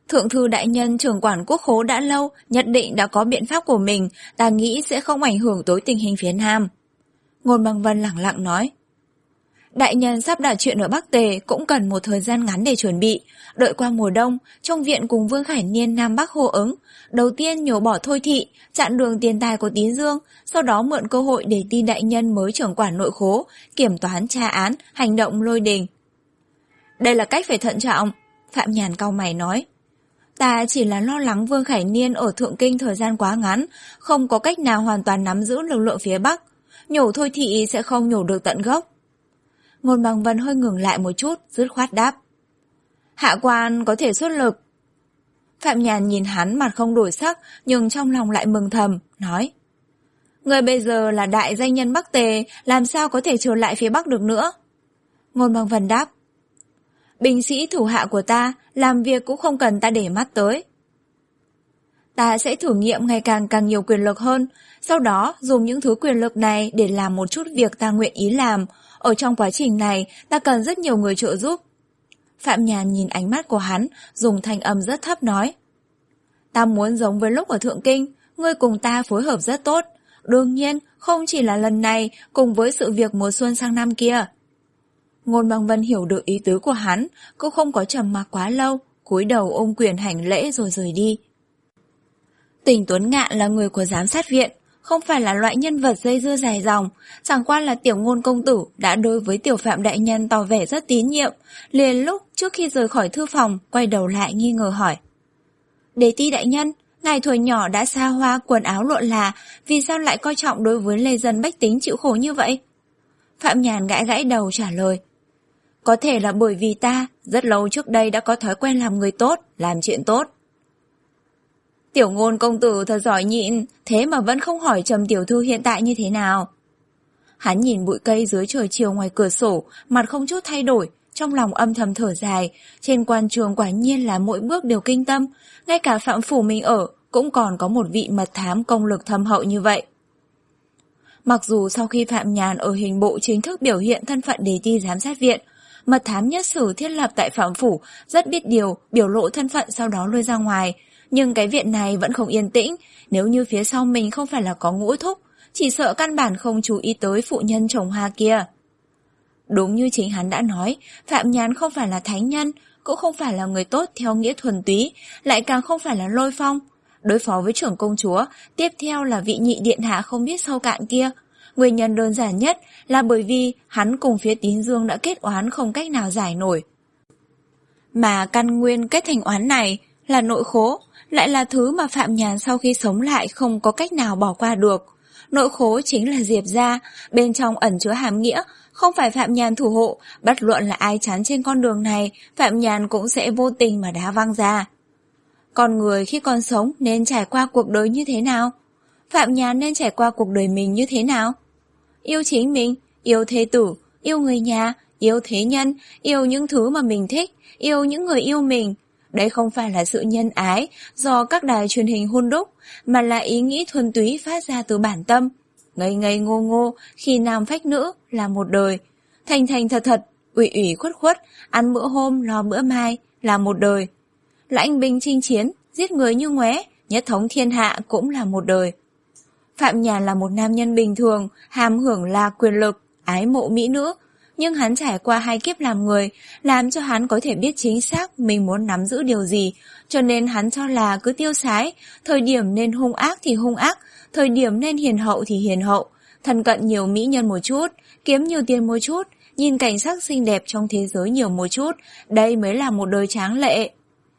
Thượng thư đại nhân trưởng quản quốc khố đã lâu, nhất định đã có biện pháp của mình, ta nghĩ sẽ không ảnh hưởng tới tình hình phía Nam. Ngôn Bằng Vân lẳng lặng nói. Đại nhân sắp đặt chuyện ở Bắc Tề cũng cần một thời gian ngắn để chuẩn bị. Đợi qua mùa đông, trong viện cùng Vương Khải Niên Nam Bắc hô ứng. Đầu tiên nhổ bỏ Thôi Thị, chặn đường tiền tài của Tín Dương, sau đó mượn cơ hội để tin đại nhân mới trưởng quản nội khố, kiểm toán tra án, hành động lôi đình. Đây là cách phải thận trọng, Phạm Nhàn cau mày nói. Ta chỉ là lo lắng Vương Khải Niên ở Thượng Kinh thời gian quá ngắn, không có cách nào hoàn toàn nắm giữ lực lượng phía Bắc. Nhổ Thôi Thị sẽ không nhổ được tận gốc. Ngôn Bằng Vân hơi ngừng lại một chút, dứt khoát đáp. Hạ quan có thể xuất lực. Phạm Nhàn nhìn hắn mặt không đổi sắc, nhưng trong lòng lại mừng thầm, nói. Người bây giờ là đại danh nhân Bắc Tề, làm sao có thể trở lại phía Bắc được nữa? Ngôn Bằng Vân đáp. Binh sĩ thủ hạ của ta, làm việc cũng không cần ta để mắt tới. Ta sẽ thử nghiệm ngày càng càng nhiều quyền lực hơn, sau đó dùng những thứ quyền lực này để làm một chút việc ta nguyện ý làm. Ở trong quá trình này, ta cần rất nhiều người trợ giúp. Phạm Nhàn nhìn ánh mắt của hắn, dùng thanh âm rất thấp nói. Ta muốn giống với lúc ở Thượng Kinh, ngươi cùng ta phối hợp rất tốt. Đương nhiên, không chỉ là lần này, cùng với sự việc mùa xuân sang năm kia. Ngôn Bằng Vân hiểu được ý tứ của hắn, cũng không có trầm mặc quá lâu, cúi đầu ôm quyền hành lễ rồi rời đi. Tỉnh Tuấn Ngạn là người của giám sát viện, không phải là loại nhân vật dây dưa dài dòng, chẳng qua là Tiểu Ngôn công tử đã đối với Tiểu Phạm đại nhân tỏ vẻ rất tín nhiệm, liền lúc trước khi rời khỏi thư phòng, quay đầu lại nghi ngờ hỏi. Đế ti đại nhân, ngài tuổi nhỏ đã xa hoa quần áo lụa là, vì sao lại coi trọng đối với lê dân bách tính chịu khổ như vậy? Phạm Nhàn gãi gãi đầu trả lời. Có thể là bởi vì ta, rất lâu trước đây đã có thói quen làm người tốt, làm chuyện tốt. Tiểu Ngôn công tử thật giỏi nhịn, thế mà vẫn không hỏi Trầm tiểu thư hiện tại như thế nào. Hắn nhìn bụi cây dưới trời chiều ngoài cửa sổ, mặt không chút thay đổi, trong lòng âm thầm thở dài. Trên quan trường quả nhiên là mỗi bước đều kinh tâm, ngay cả phạm phủ mình ở cũng còn có một vị mật thám công lực thâm hậu như vậy. Mặc dù sau khi Phạm Nhàn ở hình bộ chính thức biểu hiện thân phận đề ti giám sát viện, mật thám nhất sử thiết lập tại phạm phủ rất biết điều, biểu lộ thân phận sau đó lui ra ngoài. Nhưng cái viện này vẫn không yên tĩnh, nếu như phía sau mình không phải là có Ngũ thúc, chỉ sợ căn bản không chú ý tới phụ nhân trồng hoa kia. Đúng như chính hắn đã nói, Phạm Nhàn không phải là thánh nhân, cũng không phải là người tốt theo nghĩa thuần túy, lại càng không phải là Lôi Phong. Đối phó với trưởng công chúa, tiếp theo là vị nhị điện hạ không biết sâu cạn kia. Nguyên nhân đơn giản nhất là bởi vì hắn cùng phía Tín Dương đã kết oán không cách nào giải nổi. Mà căn nguyên kết thành oán này là nội khố, lại là thứ mà Phạm Nhàn sau khi sống lại không có cách nào bỏ qua được. Nội khố chính là Diệp gia, bên trong ẩn chứa hàm nghĩa, không phải Phạm Nhàn thủ hộ, bất luận là ai chắn trên con đường này, Phạm Nhàn cũng sẽ vô tình mà đá văng ra. Con người khi còn sống nên trải qua cuộc đời như thế nào? Phạm Nhàn nên trải qua cuộc đời mình như thế nào? Yêu chính mình, yêu thê tử, yêu người nhà, yêu thế nhân, yêu những thứ mà mình thích, yêu những người yêu mình. Đấy không phải là sự nhân ái do các đài truyền hình hun đúc, mà là ý nghĩ thuần túy phát ra từ bản tâm. Ngây ngây ngô ngô, khi nam phách nữ là một đời. Thành thành thật thật, ủy ủy khuất khuất, ăn bữa hôm lo bữa mai là một đời. Lãnh binh chinh chiến, giết người như ngoé, nhất thống thiên hạ cũng là một đời. Phạm Nhàn là một nam nhân bình thường, hàm hưởng là quyền lực, ái mộ mỹ nữ, nhưng hắn trải qua hai kiếp làm người, làm cho hắn có thể biết chính xác mình muốn nắm giữ điều gì, cho nên hắn cho là cứ tiêu sái, thời điểm nên hung ác thì hung ác, thời điểm nên hiền hậu thì hiền hậu, thân cận nhiều mỹ nhân một chút, kiếm nhiều tiền một chút, nhìn cảnh sắc xinh đẹp trong thế giới nhiều một chút, đây mới là một đời tráng lệ.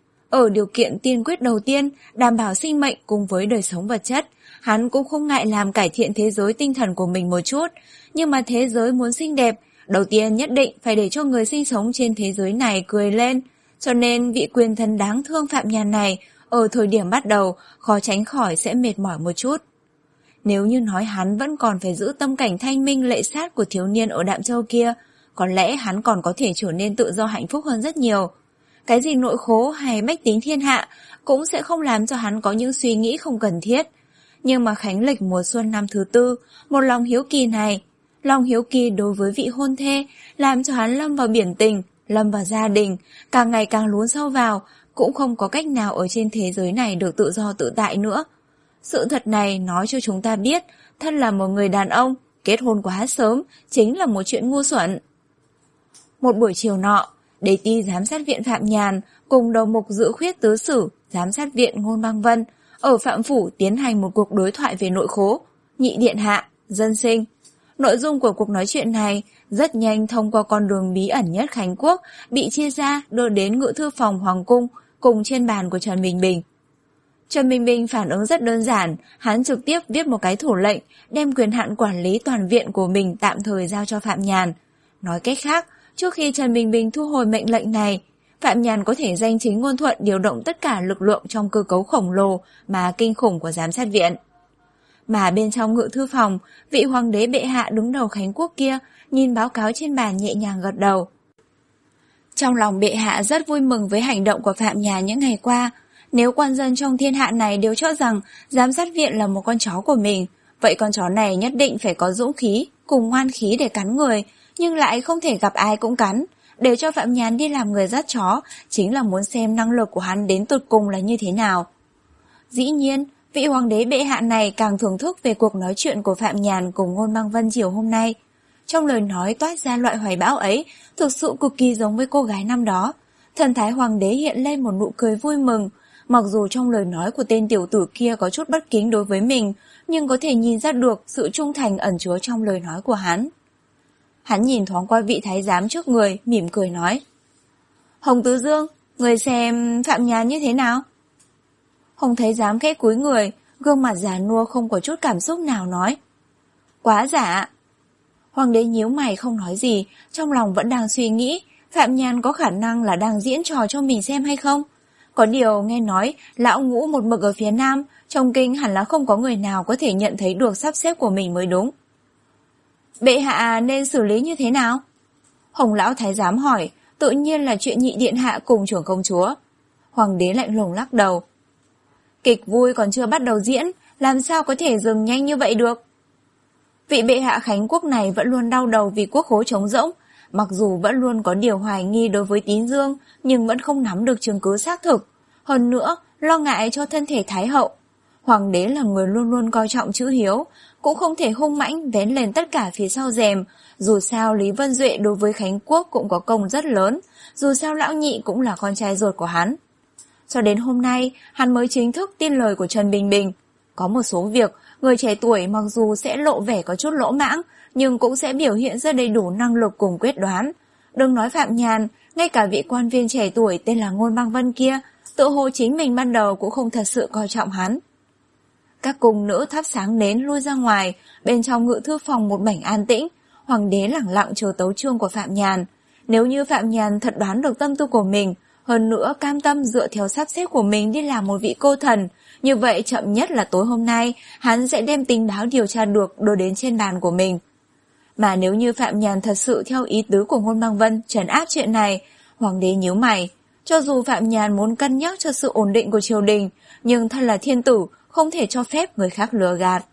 Ở điều kiện tiên quyết đầu tiên, đảm bảo sinh mệnh cùng với đời sống vật chất, hắn cũng không ngại làm cải thiện thế giới tinh thần của mình một chút, nhưng mà thế giới muốn xinh đẹp, đầu tiên nhất định phải để cho người sinh sống trên thế giới này cười lên, cho nên vị quyền thần đáng thương Phạm Nhàn này, ở thời điểm bắt đầu, khó tránh khỏi sẽ mệt mỏi một chút. Nếu như nói hắn vẫn còn phải giữ tâm cảnh thanh minh lệ sát của thiếu niên ở Đạm Châu kia, có lẽ hắn còn có thể trở nên tự do hạnh phúc hơn rất nhiều. Cái gì nội khố hay bách tính thiên hạ cũng sẽ không làm cho hắn có những suy nghĩ không cần thiết. Nhưng mà khánh lịch mùa xuân năm thứ tư, một lòng hiếu kỳ này, lòng hiếu kỳ đối với vị hôn thê, làm cho hắn lâm vào biển tình, lâm vào gia đình, càng ngày càng lún sâu vào, cũng không có cách nào ở trên thế giới này được tự do tự tại nữa. Sự thật này nói cho chúng ta biết, thân là một người đàn ông, kết hôn quá sớm chính là một chuyện ngu xuẩn. Một buổi chiều nọ, Đề ti giám sát viện Phạm Nhàn cùng đầu mục Dự Khuyết Tứ Sử, giám sát viện Ngôn Băng Vân ở Phạm Phủ tiến hành một cuộc đối thoại về nội khố, nhị điện hạ, dân sinh. Nội dung của cuộc nói chuyện này rất nhanh thông qua con đường bí ẩn nhất Khánh Quốc bị chia ra đưa đến ngự thư phòng Hoàng cung cùng trên bàn của Trần Bình Bình. Trần Bình Bình phản ứng rất đơn giản, hắn trực tiếp viết một cái thủ lệnh đem quyền hạn quản lý toàn viện của mình tạm thời giao cho Phạm Nhàn. Nói cách khác, trước khi Trần Bình Bình thu hồi mệnh lệnh này, Phạm Nhàn có thể danh chính ngôn thuận điều động tất cả lực lượng trong cơ cấu khổng lồ mà kinh khủng của giám sát viện. Mà bên trong ngự thư phòng, vị hoàng đế bệ hạ đứng đầu Khánh Quốc kia nhìn báo cáo trên bàn nhẹ nhàng gật đầu. Trong lòng bệ hạ rất vui mừng với hành động của Phạm Nhàn những ngày qua. Nếu quan dân trong thiên hạ này đều cho rằng giám sát viện là một con chó của mình, vậy con chó này nhất định phải có dũng khí cùng ngoan khí để cắn người, nhưng lại không thể gặp ai cũng cắn. Để cho Phạm Nhàn đi làm người dắt chó chính là muốn xem năng lực của hắn đến tột cùng là như thế nào. Dĩ nhiên, vị hoàng đế bệ hạ này càng thưởng thức về cuộc nói chuyện của Phạm Nhàn cùng Ngôn Băng Vân chiều hôm nay. Trong lời nói toát ra loại hoài bão ấy thực sự cực kỳ giống với cô gái năm đó. Thần thái hoàng đế hiện lên một nụ cười vui mừng. Mặc dù trong lời nói của tên tiểu tử kia có chút bất kính đối với mình, nhưng có thể nhìn ra được sự trung thành ẩn chứa trong lời nói của hắn. Hắn nhìn thoáng qua vị thái giám trước người, mỉm cười nói: Hồng Tứ Dương, người xem Phạm Nhàn như thế nào? Hồng thái giám khẽ cúi người, gương mặt già nua không có chút cảm xúc nào nói: Quá giả. Hoàng đế nhíu mày không nói gì, trong lòng vẫn đang suy nghĩ Phạm Nhàn có khả năng là đang diễn trò cho mình xem hay không. Có điều nghe nói lão ngũ một mực ở phía nam, trong kinh hẳn là không có người nào có thể nhận thấy được sắp xếp của mình mới đúng. Bệ hạ nên xử lý như thế nào? Hồng lão thái giám hỏi, tự nhiên là chuyện nhị điện hạ cùng trưởng công chúa. Hoàng đế lạnh lùng lắc đầu. Kịch vui còn chưa bắt đầu diễn, làm sao có thể dừng nhanh như vậy được? Vị bệ hạ Khánh Quốc này vẫn luôn đau đầu vì quốc khố trống rỗng, mặc dù vẫn luôn có điều hoài nghi đối với Tín Dương, nhưng vẫn không nắm được chứng cứ xác thực. Hơn nữa, lo ngại cho thân thể Thái hậu. Hoàng đế là người luôn luôn coi trọng chữ hiếu, cũng không thể hung mãnh vén lên tất cả phía sau rèm. Dù sao Lý Vân Duệ đối với Khánh Quốc cũng có công rất lớn, dù sao lão nhị cũng là con trai ruột của hắn. Cho đến hôm nay, hắn mới chính thức tin lời của Trần Bình Bình. Có một số việc, người trẻ tuổi mặc dù sẽ lộ vẻ có chút lỗ mãng, nhưng cũng sẽ biểu hiện ra đầy đủ năng lực cùng quyết đoán. Đừng nói Phạm Nhàn, ngay cả vị quan viên trẻ tuổi tên là Ngôn Băng Vân kia, tự hồ chính mình ban đầu cũng không thật sự coi trọng hắn. Các cung nữ thắp sáng nến lui ra ngoài, bên trong ngự thư phòng một mảnh an tĩnh, hoàng đế lẳng lặng chờ tấu chương của Phạm Nhàn. Nếu như Phạm Nhàn thật đoán được tâm tư của mình, hơn nữa cam tâm dựa theo sắp xếp của mình đi làm một vị cô thần, như vậy chậm nhất là tối hôm nay, hắn sẽ đem tình báo điều tra được đưa đến trên bàn của mình. Mà nếu như Phạm Nhàn thật sự theo ý tứ của Ngôn Băng Vân trấn áp chuyện này, hoàng đế nhíu mày. Cho dù Phạm Nhàn muốn cân nhắc cho sự ổn định của triều đình, nhưng thân là thiên tử, không thể cho phép người khác lừa gạt.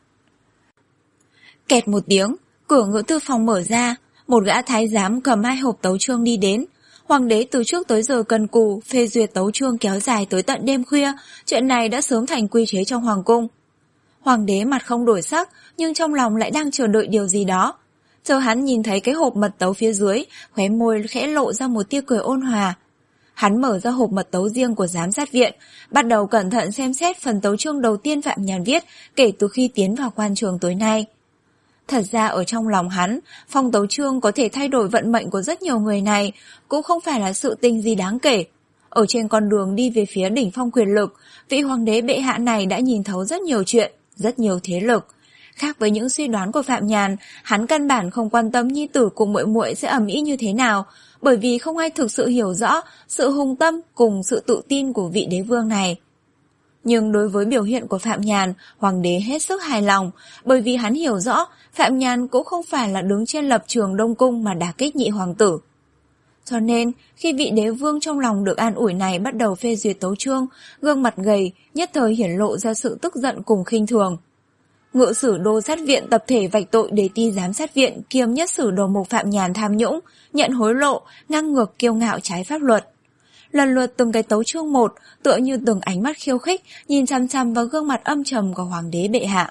Kẹt một tiếng, cửa ngự thư phòng mở ra, một gã thái giám cầm hai hộp tấu chương đi đến. Hoàng đế từ trước tới giờ cần cù, phê duyệt tấu chương kéo dài tới tận đêm khuya, chuyện này đã sớm thành quy chế trong hoàng cung. Hoàng đế mặt không đổi sắc, nhưng trong lòng lại đang chờ đợi điều gì đó. Chờ hắn nhìn thấy cái hộp mật tấu phía dưới, khóe môi khẽ lộ ra một tia cười ôn hòa. Hắn mở ra hộp mật tấu riêng của giám sát viện, bắt đầu cẩn thận xem xét phần tấu chương đầu tiên Phạm Nhàn viết kể từ khi tiến vào quan trường tối nay. Thật ra ở trong lòng hắn, phong tấu chương có thể thay đổi vận mệnh của rất nhiều người này, cũng không phải là sự tình gì đáng kể. Ở trên con đường đi về phía đỉnh phong quyền lực, vị hoàng đế bệ hạ này đã nhìn thấu rất nhiều chuyện, rất nhiều thế lực. Khác với những suy đoán của Phạm Nhàn, hắn căn bản không quan tâm nhi tử cùng muội muội sẽ ầm ĩ như thế nào, bởi vì không ai thực sự hiểu rõ sự hùng tâm cùng sự tự tin của vị đế vương này. Nhưng đối với biểu hiện của Phạm Nhàn, hoàng đế hết sức hài lòng, bởi vì hắn hiểu rõ Phạm Nhàn cũng không phải là đứng trên lập trường Đông Cung mà đả kích nhị hoàng tử. Cho nên, khi vị đế vương trong lòng được an ủi này bắt đầu phê duyệt tấu chương, gương mặt gầy, nhất thời hiển lộ ra sự tức giận cùng khinh thường. Ngự sử đô sát viện tập thể vạch tội Đề ti giám sát viện kiêm nhất sử đầu mục Phạm Nhàn tham nhũng, nhận hối lộ, ngang ngược kiêu ngạo trái pháp luật. lần lượt từng cái tấu chương một, tựa như từng ánh mắt khiêu khích, nhìn chằm chằm vào gương mặt âm trầm của hoàng đế bệ hạ.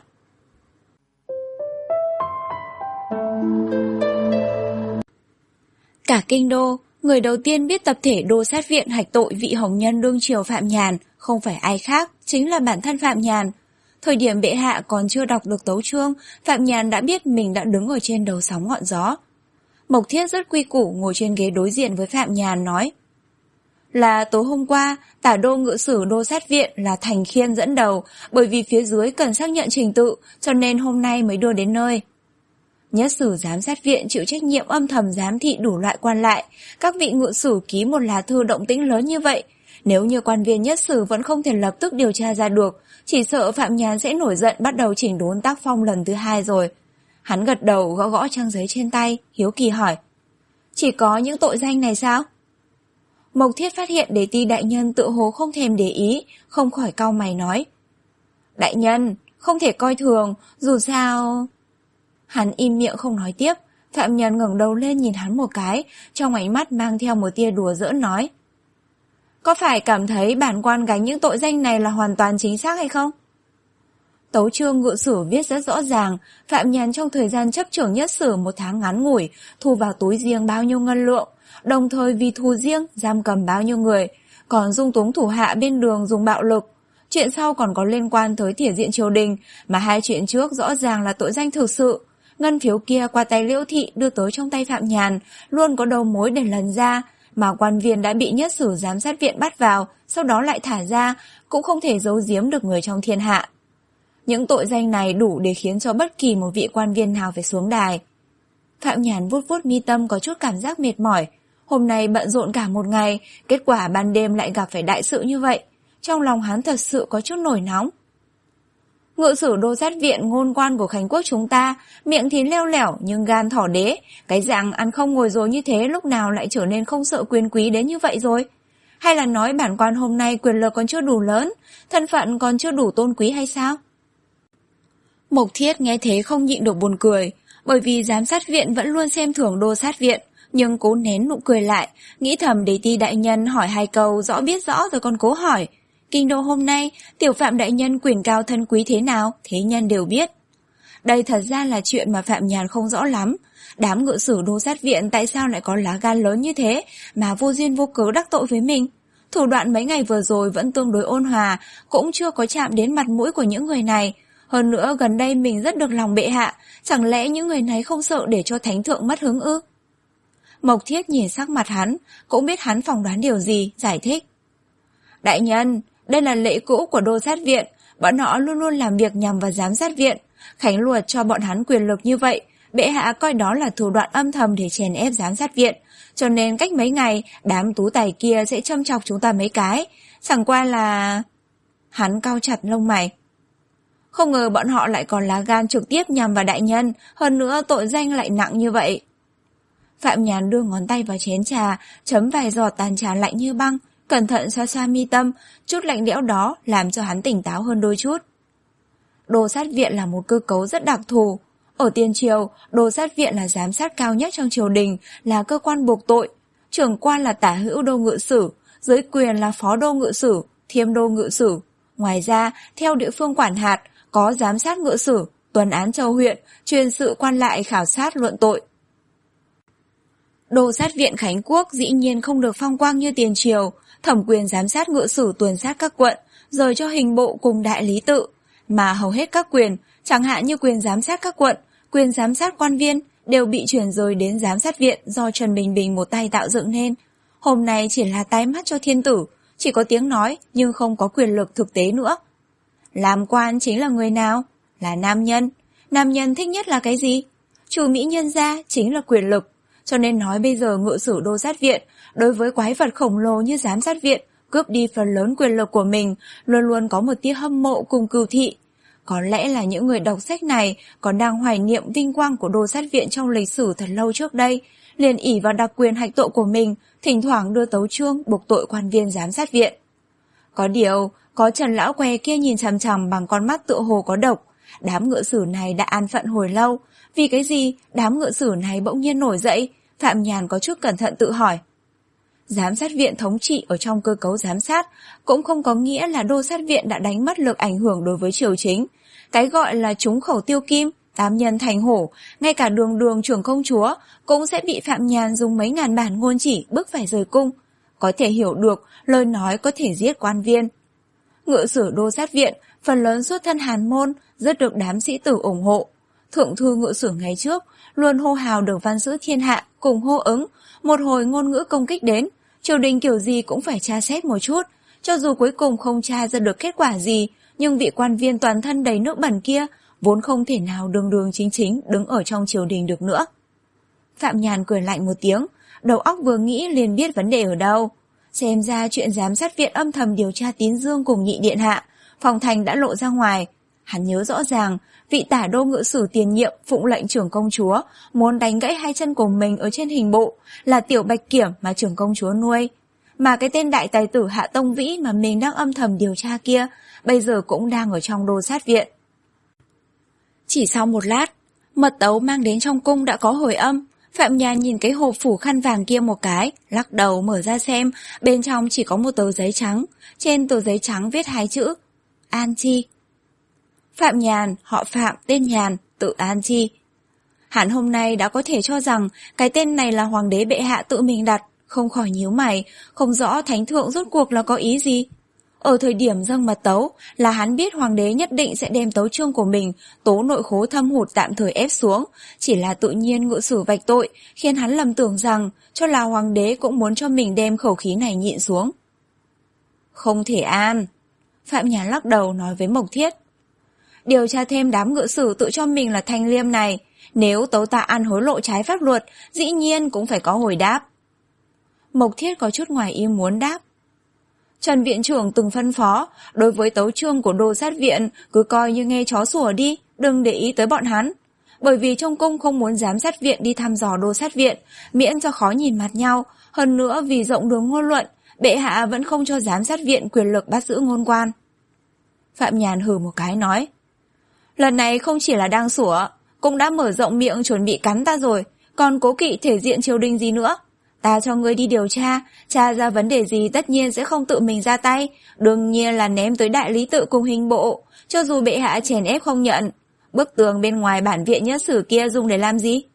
Cả kinh đô, người đầu tiên biết tập thể Đô Sát Viện hạch tội vị hồng nhân đương triều Phạm Nhàn, không phải ai khác, chính là bản thân Phạm Nhàn. Thời điểm bệ hạ còn chưa đọc được tấu chương, Phạm Nhàn đã biết mình đã đứng ở trên đầu sóng ngọn gió. Mộc Thiết rất quy củ ngồi trên ghế đối diện với Phạm Nhàn nói: Là tối hôm qua, tả đô ngự sử Đô Sát Viện là Thành Khiên dẫn đầu, bởi vì phía dưới cần xác nhận trình tự, cho nên hôm nay mới đưa đến nơi. Nhất sử giám sát viện chịu trách nhiệm âm thầm giám thị đủ loại quan lại, các vị ngự sử ký một lá thư động tĩnh lớn như vậy. Nếu như quan viên nhất sử vẫn không thể lập tức điều tra ra được, chỉ sợ Phạm Nhàn sẽ nổi giận bắt đầu chỉnh đốn tác phong lần thứ hai rồi. Hắn gật đầu gõ gõ trang giấy trên tay, hiếu kỳ hỏi: Chỉ có những tội danh này sao? Mộc Thiết phát hiện Đế Ti đại nhân tự hồ không thèm để ý, không khỏi cau mày nói: Đại nhân, không thể coi thường, dù sao... Hắn im miệng không nói tiếp. Phạm Nhàn ngẩng đầu lên nhìn hắn một cái, trong ánh mắt mang theo một tia đùa giỡn nói: Có phải cảm thấy bản quan gánh những tội danh này là hoàn toàn chính xác hay không? Tấu chương ngự sử viết rất rõ ràng, Phạm Nhàn trong thời gian chấp trưởng nhất sử một tháng ngắn ngủi, thu vào túi riêng bao nhiêu ngân lượng, đồng thời vì thù riêng giam cầm bao nhiêu người, còn dung túng thủ hạ bên đường dùng bạo lực. Chuyện sau còn có liên quan tới thể diện triều đình, mà hai chuyện trước rõ ràng là tội danh thực sự. Ngân phiếu kia qua tay Liễu Thị đưa tới trong tay Phạm Nhàn, luôn có đầu mối để lần ra, mà quan viên đã bị nhất sử giám sát viện bắt vào, sau đó lại thả ra, cũng không thể giấu giếm được người trong thiên hạ. Những tội danh này đủ để khiến cho bất kỳ một vị quan viên nào phải xuống đài. Phạm Nhàn vuốt vuốt mi tâm có chút cảm giác mệt mỏi. Hôm nay bận rộn cả một ngày, kết quả ban đêm lại gặp phải đại sự như vậy. Trong lòng hắn thật sự có chút nổi nóng. Ngự sử Đô Sát Viện ngôn quan của Khánh Quốc chúng ta, miệng thì leo lẻo nhưng gan thỏ đế. Cái dạng ăn không ngồi rồi như thế lúc nào lại trở nên không sợ quyền quý đến như vậy rồi? Hay là nói bản quan hôm nay quyền lực còn chưa đủ lớn, thân phận còn chưa đủ tôn quý hay sao? Mộc Thiết nghe thế không nhịn được buồn cười, bởi vì giám sát viện vẫn luôn xem thường Đô Sát Viện, nhưng cố nén nụ cười lại, nghĩ thầm Đế Ti đại nhân hỏi hai câu rõ biết rõ rồi còn cố hỏi. Kinh đô hôm nay, tiểu Phạm đại nhân quyền cao thân quý thế nào, thế nhân đều biết. Đây thật ra là chuyện mà Phạm Nhàn không rõ lắm. Đám ngự sử Đô Sát Viện tại sao lại có lá gan lớn như thế mà vô duyên vô cớ đắc tội với mình? Thủ đoạn mấy ngày vừa rồi vẫn tương đối ôn hòa, cũng chưa có chạm đến mặt mũi của những người này. Hơn nữa gần đây mình rất được lòng bệ hạ, chẳng lẽ những người này không sợ để cho thánh thượng mất hứng ư? Mộc Thiết nhìn sắc mặt hắn, cũng biết hắn phỏng đoán điều gì, giải thích. Đại nhân, đây là lệ cũ của Đô Sát Viện, bọn họ luôn luôn làm việc nhằm vào giám sát viện. Khánh luật cho bọn hắn quyền lực như vậy, bệ hạ coi đó là thủ đoạn âm thầm để chèn ép giám sát viện, cho nên cách mấy ngày đám tú tài kia sẽ châm chọc chúng ta mấy cái. Chẳng qua là... Hắn cau chặt lông mày. Không ngờ bọn họ lại còn lá gan trực tiếp nhằm vào đại nhân, hơn nữa tội danh lại nặng như vậy. Phạm Nhàn đưa ngón tay vào chén trà, chấm vài giọt tàn trà lạnh như băng, cẩn thận xoa xoa mi tâm, chút lạnh lẽo đó làm cho hắn tỉnh táo hơn đôi chút. Đô Sát Viện là một cơ cấu rất đặc thù. Ở tiền triều, Đô Sát Viện là giám sát cao nhất trong triều đình, là cơ quan buộc tội. Trưởng quan là tả hữu đô ngự sử, dưới quyền là phó đô ngự sử, thiêm đô ngự sử. Ngoài ra, theo địa phương quản hạt, có giám sát ngự sử, tuần án châu huyện, truyền sự quan lại khảo sát luận tội. Đô Sát Viện Khánh Quốc dĩ nhiên không được phong quang như tiền triều, thẩm quyền giám sát ngự sử tuần sát các quận, rời cho hình bộ cùng đại lý tự, mà hầu hết các quyền, chẳng hạn như quyền giám sát các quận, quyền giám sát quan viên, đều bị chuyển rời đến giám sát viện do Trần Bình Bình một tay tạo dựng nên. Hôm nay chỉ là tai mắt cho thiên tử, chỉ có tiếng nói nhưng không có quyền lực thực tế nữa. Làm quan chính là người nào? Là nam nhân. Nam nhân thích nhất là cái gì? Chủ mỹ nhân gia chính là quyền lực. Cho nên nói bây giờ ngự sử Đô Sát Viện, đối với quái vật khổng lồ như giám sát viện, cướp đi phần lớn quyền lực của mình, luôn luôn có một tia hâm mộ cùng cừu thị. Có lẽ là những người đọc sách này còn đang hoài niệm vinh quang của Đô Sát Viện trong lịch sử thật lâu trước đây, liền ỷ vào đặc quyền hạch tội của mình, thỉnh thoảng đưa tấu chương buộc tội quan viên giám sát viện. Có điều, có Trần lão què kia nhìn chằm chằm bằng con mắt tựa hồ có độc. Đám ngự sử này đã an phận hồi lâu, vì cái gì đám ngự sử này bỗng nhiên nổi dậy? Phạm Nhàn có chút cẩn thận tự hỏi. Giám sát viện thống trị ở trong cơ cấu giám sát cũng không có nghĩa là đô sát viện đã đánh mất lực ảnh hưởng đối với triều chính. Cái gọi là trúng khẩu tiêu kim, tám nhân thành hổ, ngay cả đường đường trưởng công chúa cũng sẽ bị Phạm Nhàn dùng mấy ngàn bản ngôn chỉ bức phải rời cung. Có thể hiểu được, lời nói có thể giết quan viên. Ngự sử đô sát viện, phần lớn xuất thân hàn môn, rất được đám sĩ tử ủng hộ. Thượng thư ngự sử ngày trước, luôn hô hào được văn giữ thiên hạ, cùng hô ứng, một hồi ngôn ngữ công kích đến, triều đình kiểu gì cũng phải tra xét một chút, cho dù cuối cùng không tra ra được kết quả gì, nhưng vị quan viên toàn thân đầy nước bẩn kia, vốn không thể nào đường đường chính chính đứng ở trong triều đình được nữa. Phạm Nhàn cười lạnh một tiếng, đầu óc vừa nghĩ liền biết vấn đề ở đâu. Xem ra chuyện giám sát viện âm thầm điều tra Tín Dương cùng nhị điện hạ, Phòng Thành đã lộ ra ngoài. Hắn nhớ rõ ràng, vị tả đô ngự sử tiền nhiệm phụng lệnh trưởng công chúa muốn đánh gãy hai chân của mình ở trên hình bộ là tiểu bạch kiểm mà trưởng công chúa nuôi. Mà cái tên đại tài tử Hạ Tông Vĩ mà mình đang âm thầm điều tra kia, bây giờ cũng đang ở trong đô sát viện. Chỉ sau một lát, mật tấu mang đến trong cung đã có hồi âm. Phạm Nhàn nhìn cái hộp phủ khăn vàng kia một cái, lắc đầu mở ra xem, bên trong chỉ có một tờ giấy trắng. Trên tờ giấy trắng viết hai chữ, An Chi. Phạm Nhàn, họ Phạm, tên Nhàn, tự An Chi. Hắn hôm nay đã có thể cho rằng cái tên này là hoàng đế bệ hạ tự mình đặt, không khỏi nhíu mày, không rõ thánh thượng rốt cuộc là có ý gì. Ở thời điểm dâng mật tấu là hắn biết hoàng đế nhất định sẽ đem tấu chương của mình tố nội khố thâm hụt tạm thời ép xuống, chỉ là tự nhiên ngự sử vạch tội khiến hắn lầm tưởng rằng cho là hoàng đế cũng muốn cho mình đem khẩu khí này nhịn xuống. Không thể an. Phạm Nhàn lắc đầu nói với Mộc Thiết. Điều tra thêm đám ngự sử tự cho mình là thanh liêm này, nếu tấu ta ăn hối lộ trái pháp luật, dĩ nhiên cũng phải có hồi đáp. Mộc Thiết có chút ngoài ý muốn đáp. Trần viện trưởng từng phân phó, đối với tấu chương của đô sát viện, cứ coi như nghe chó sủa đi, đừng để ý tới bọn hắn. Bởi vì trong cung không muốn giám sát viện đi thăm dò đô sát viện, miễn cho khó nhìn mặt nhau, hơn nữa vì rộng đường ngôn luận, bệ hạ vẫn không cho giám sát viện quyền lực bắt giữ ngôn quan. Phạm Nhàn hừ một cái nói. Lần này không chỉ là đang sủa, cũng đã mở rộng miệng chuẩn bị cắn ta rồi, còn cố kỵ thể diện triều đình gì nữa. Ta cho ngươi đi điều tra, tra ra vấn đề gì tất nhiên sẽ không tự mình ra tay, đương nhiên là ném tới đại lý tự cùng hình bộ, cho dù bệ hạ chèn ép không nhận. Bức tường bên ngoài bản viện nhất sử kia dùng để làm gì?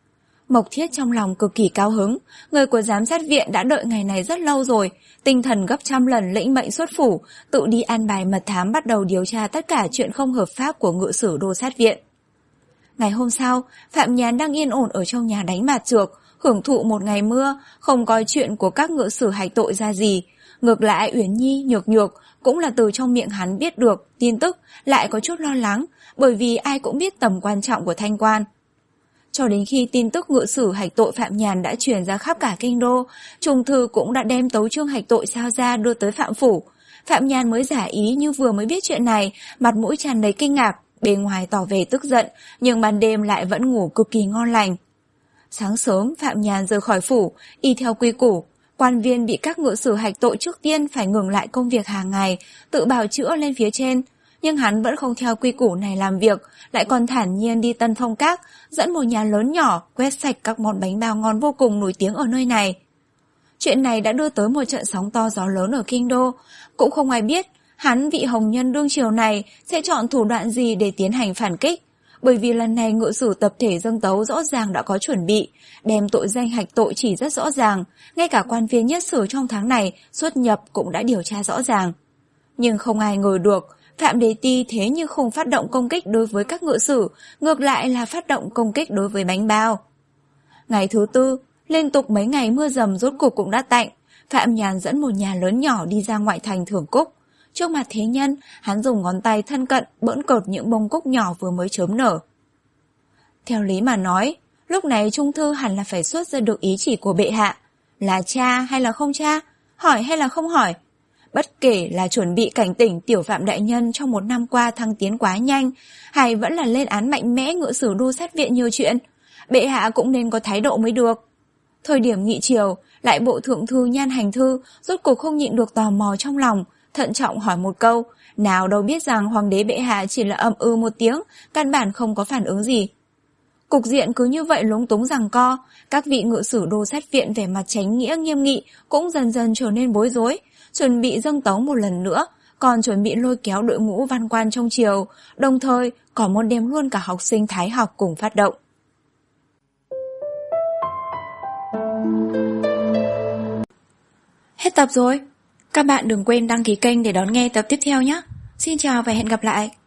Mộc Thiết trong lòng cực kỳ cao hứng, người của giám sát viện đã đợi ngày này rất lâu rồi, tinh thần gấp trăm lần lĩnh mệnh xuất phủ, tự đi an bài mật thám bắt đầu điều tra tất cả chuyện không hợp pháp của ngự sử đô sát viện. Ngày hôm sau, Phạm Nhàn đang yên ổn ở trong nhà đánh mạt trược, hưởng thụ một ngày mưa, không coi chuyện của các ngự sử hạch tội ra gì. Ngược lại Uyển Nhi, Nhược Nhược cũng là từ trong miệng hắn biết được tin tức, lại có chút lo lắng, bởi vì ai cũng biết tầm quan trọng của thanh quan. Cho đến khi tin tức ngự sử hạch tội Phạm Nhàn đã truyền ra khắp cả kinh đô, Trung thư cũng đã đem tấu chương hạch tội sao ra đưa tới Phạm phủ. Phạm Nhàn mới giả ý như vừa mới biết chuyện này, mặt mũi tràn đầy kinh ngạc, bề ngoài tỏ vẻ tức giận, nhưng ban đêm lại vẫn ngủ cực kỳ ngon lành. Sáng sớm Phạm Nhàn rời khỏi phủ, y theo quy củ, quan viên bị các ngự sử hạch tội trước tiên phải ngừng lại công việc hàng ngày, tự bào chữa lên phía trên. Nhưng hắn vẫn không theo quy củ này làm việc, lại còn thản nhiên đi Tân Phong Các, dẫn một nhà lớn nhỏ quét sạch các món bánh bao ngon vô cùng nổi tiếng ở nơi này. Chuyện này đã đưa tới một trận sóng to gió lớn ở kinh đô, cũng không ai biết hắn vị hồng nhân đương triều này sẽ chọn thủ đoạn gì để tiến hành phản kích. Bởi vì lần này ngự sử tập thể dâng tấu rõ ràng đã có chuẩn bị, đem tội danh hạch tội chỉ rất rõ ràng, ngay cả quan viên nhất sử trong tháng này xuất nhập cũng đã điều tra rõ ràng. Nhưng không ai ngờ được, Phạm Đế Ti thế nhưng không phát động công kích đối với các ngự sử, ngược lại là phát động công kích đối với bánh bao. Ngày thứ tư, liên tục mấy ngày mưa dầm rốt cục cũng đã tạnh, Phạm Nhàn dẫn một nhà lớn nhỏ đi ra ngoại thành thưởng cúc. Trước mặt thế nhân, hắn dùng ngón tay thân cận bỡn cợt những bông cúc nhỏ vừa mới chớm nở. Theo lý mà nói, lúc này Trung thư hẳn là phải xuất ra được ý chỉ của bệ hạ, là cha hay là không cha, hỏi hay là không hỏi. Bất kể là chuẩn bị cảnh tỉnh tiểu Phạm đại nhân trong một năm qua thăng tiến quá nhanh, hay vẫn là lên án mạnh mẽ ngự sử đô sát viện nhiều chuyện, bệ hạ cũng nên có thái độ mới được. Thời điểm nghị triều, lại bộ thượng thư Nhan Hành Thư rốt cuộc không nhịn được tò mò trong lòng, thận trọng hỏi một câu, nào đâu biết rằng hoàng đế bệ hạ chỉ là ậm ừ một tiếng, căn bản không có phản ứng gì. Cục diện cứ như vậy lúng túng giằng co, các vị ngự sử đô sát viện vẻ mặt chánh nghĩa nghiêm nghị cũng dần dần trở nên bối rối, chuẩn bị dâng tấu một lần nữa, còn chuẩn bị lôi kéo đội ngũ văn quan trong triều, đồng thời còn muốn đem luôn cả học sinh thái học cùng phát động. Hết tập rồi. Các bạn đừng quên đăng ký kênh để đón nghe tập tiếp theo nhé. Xin chào và hẹn gặp lại.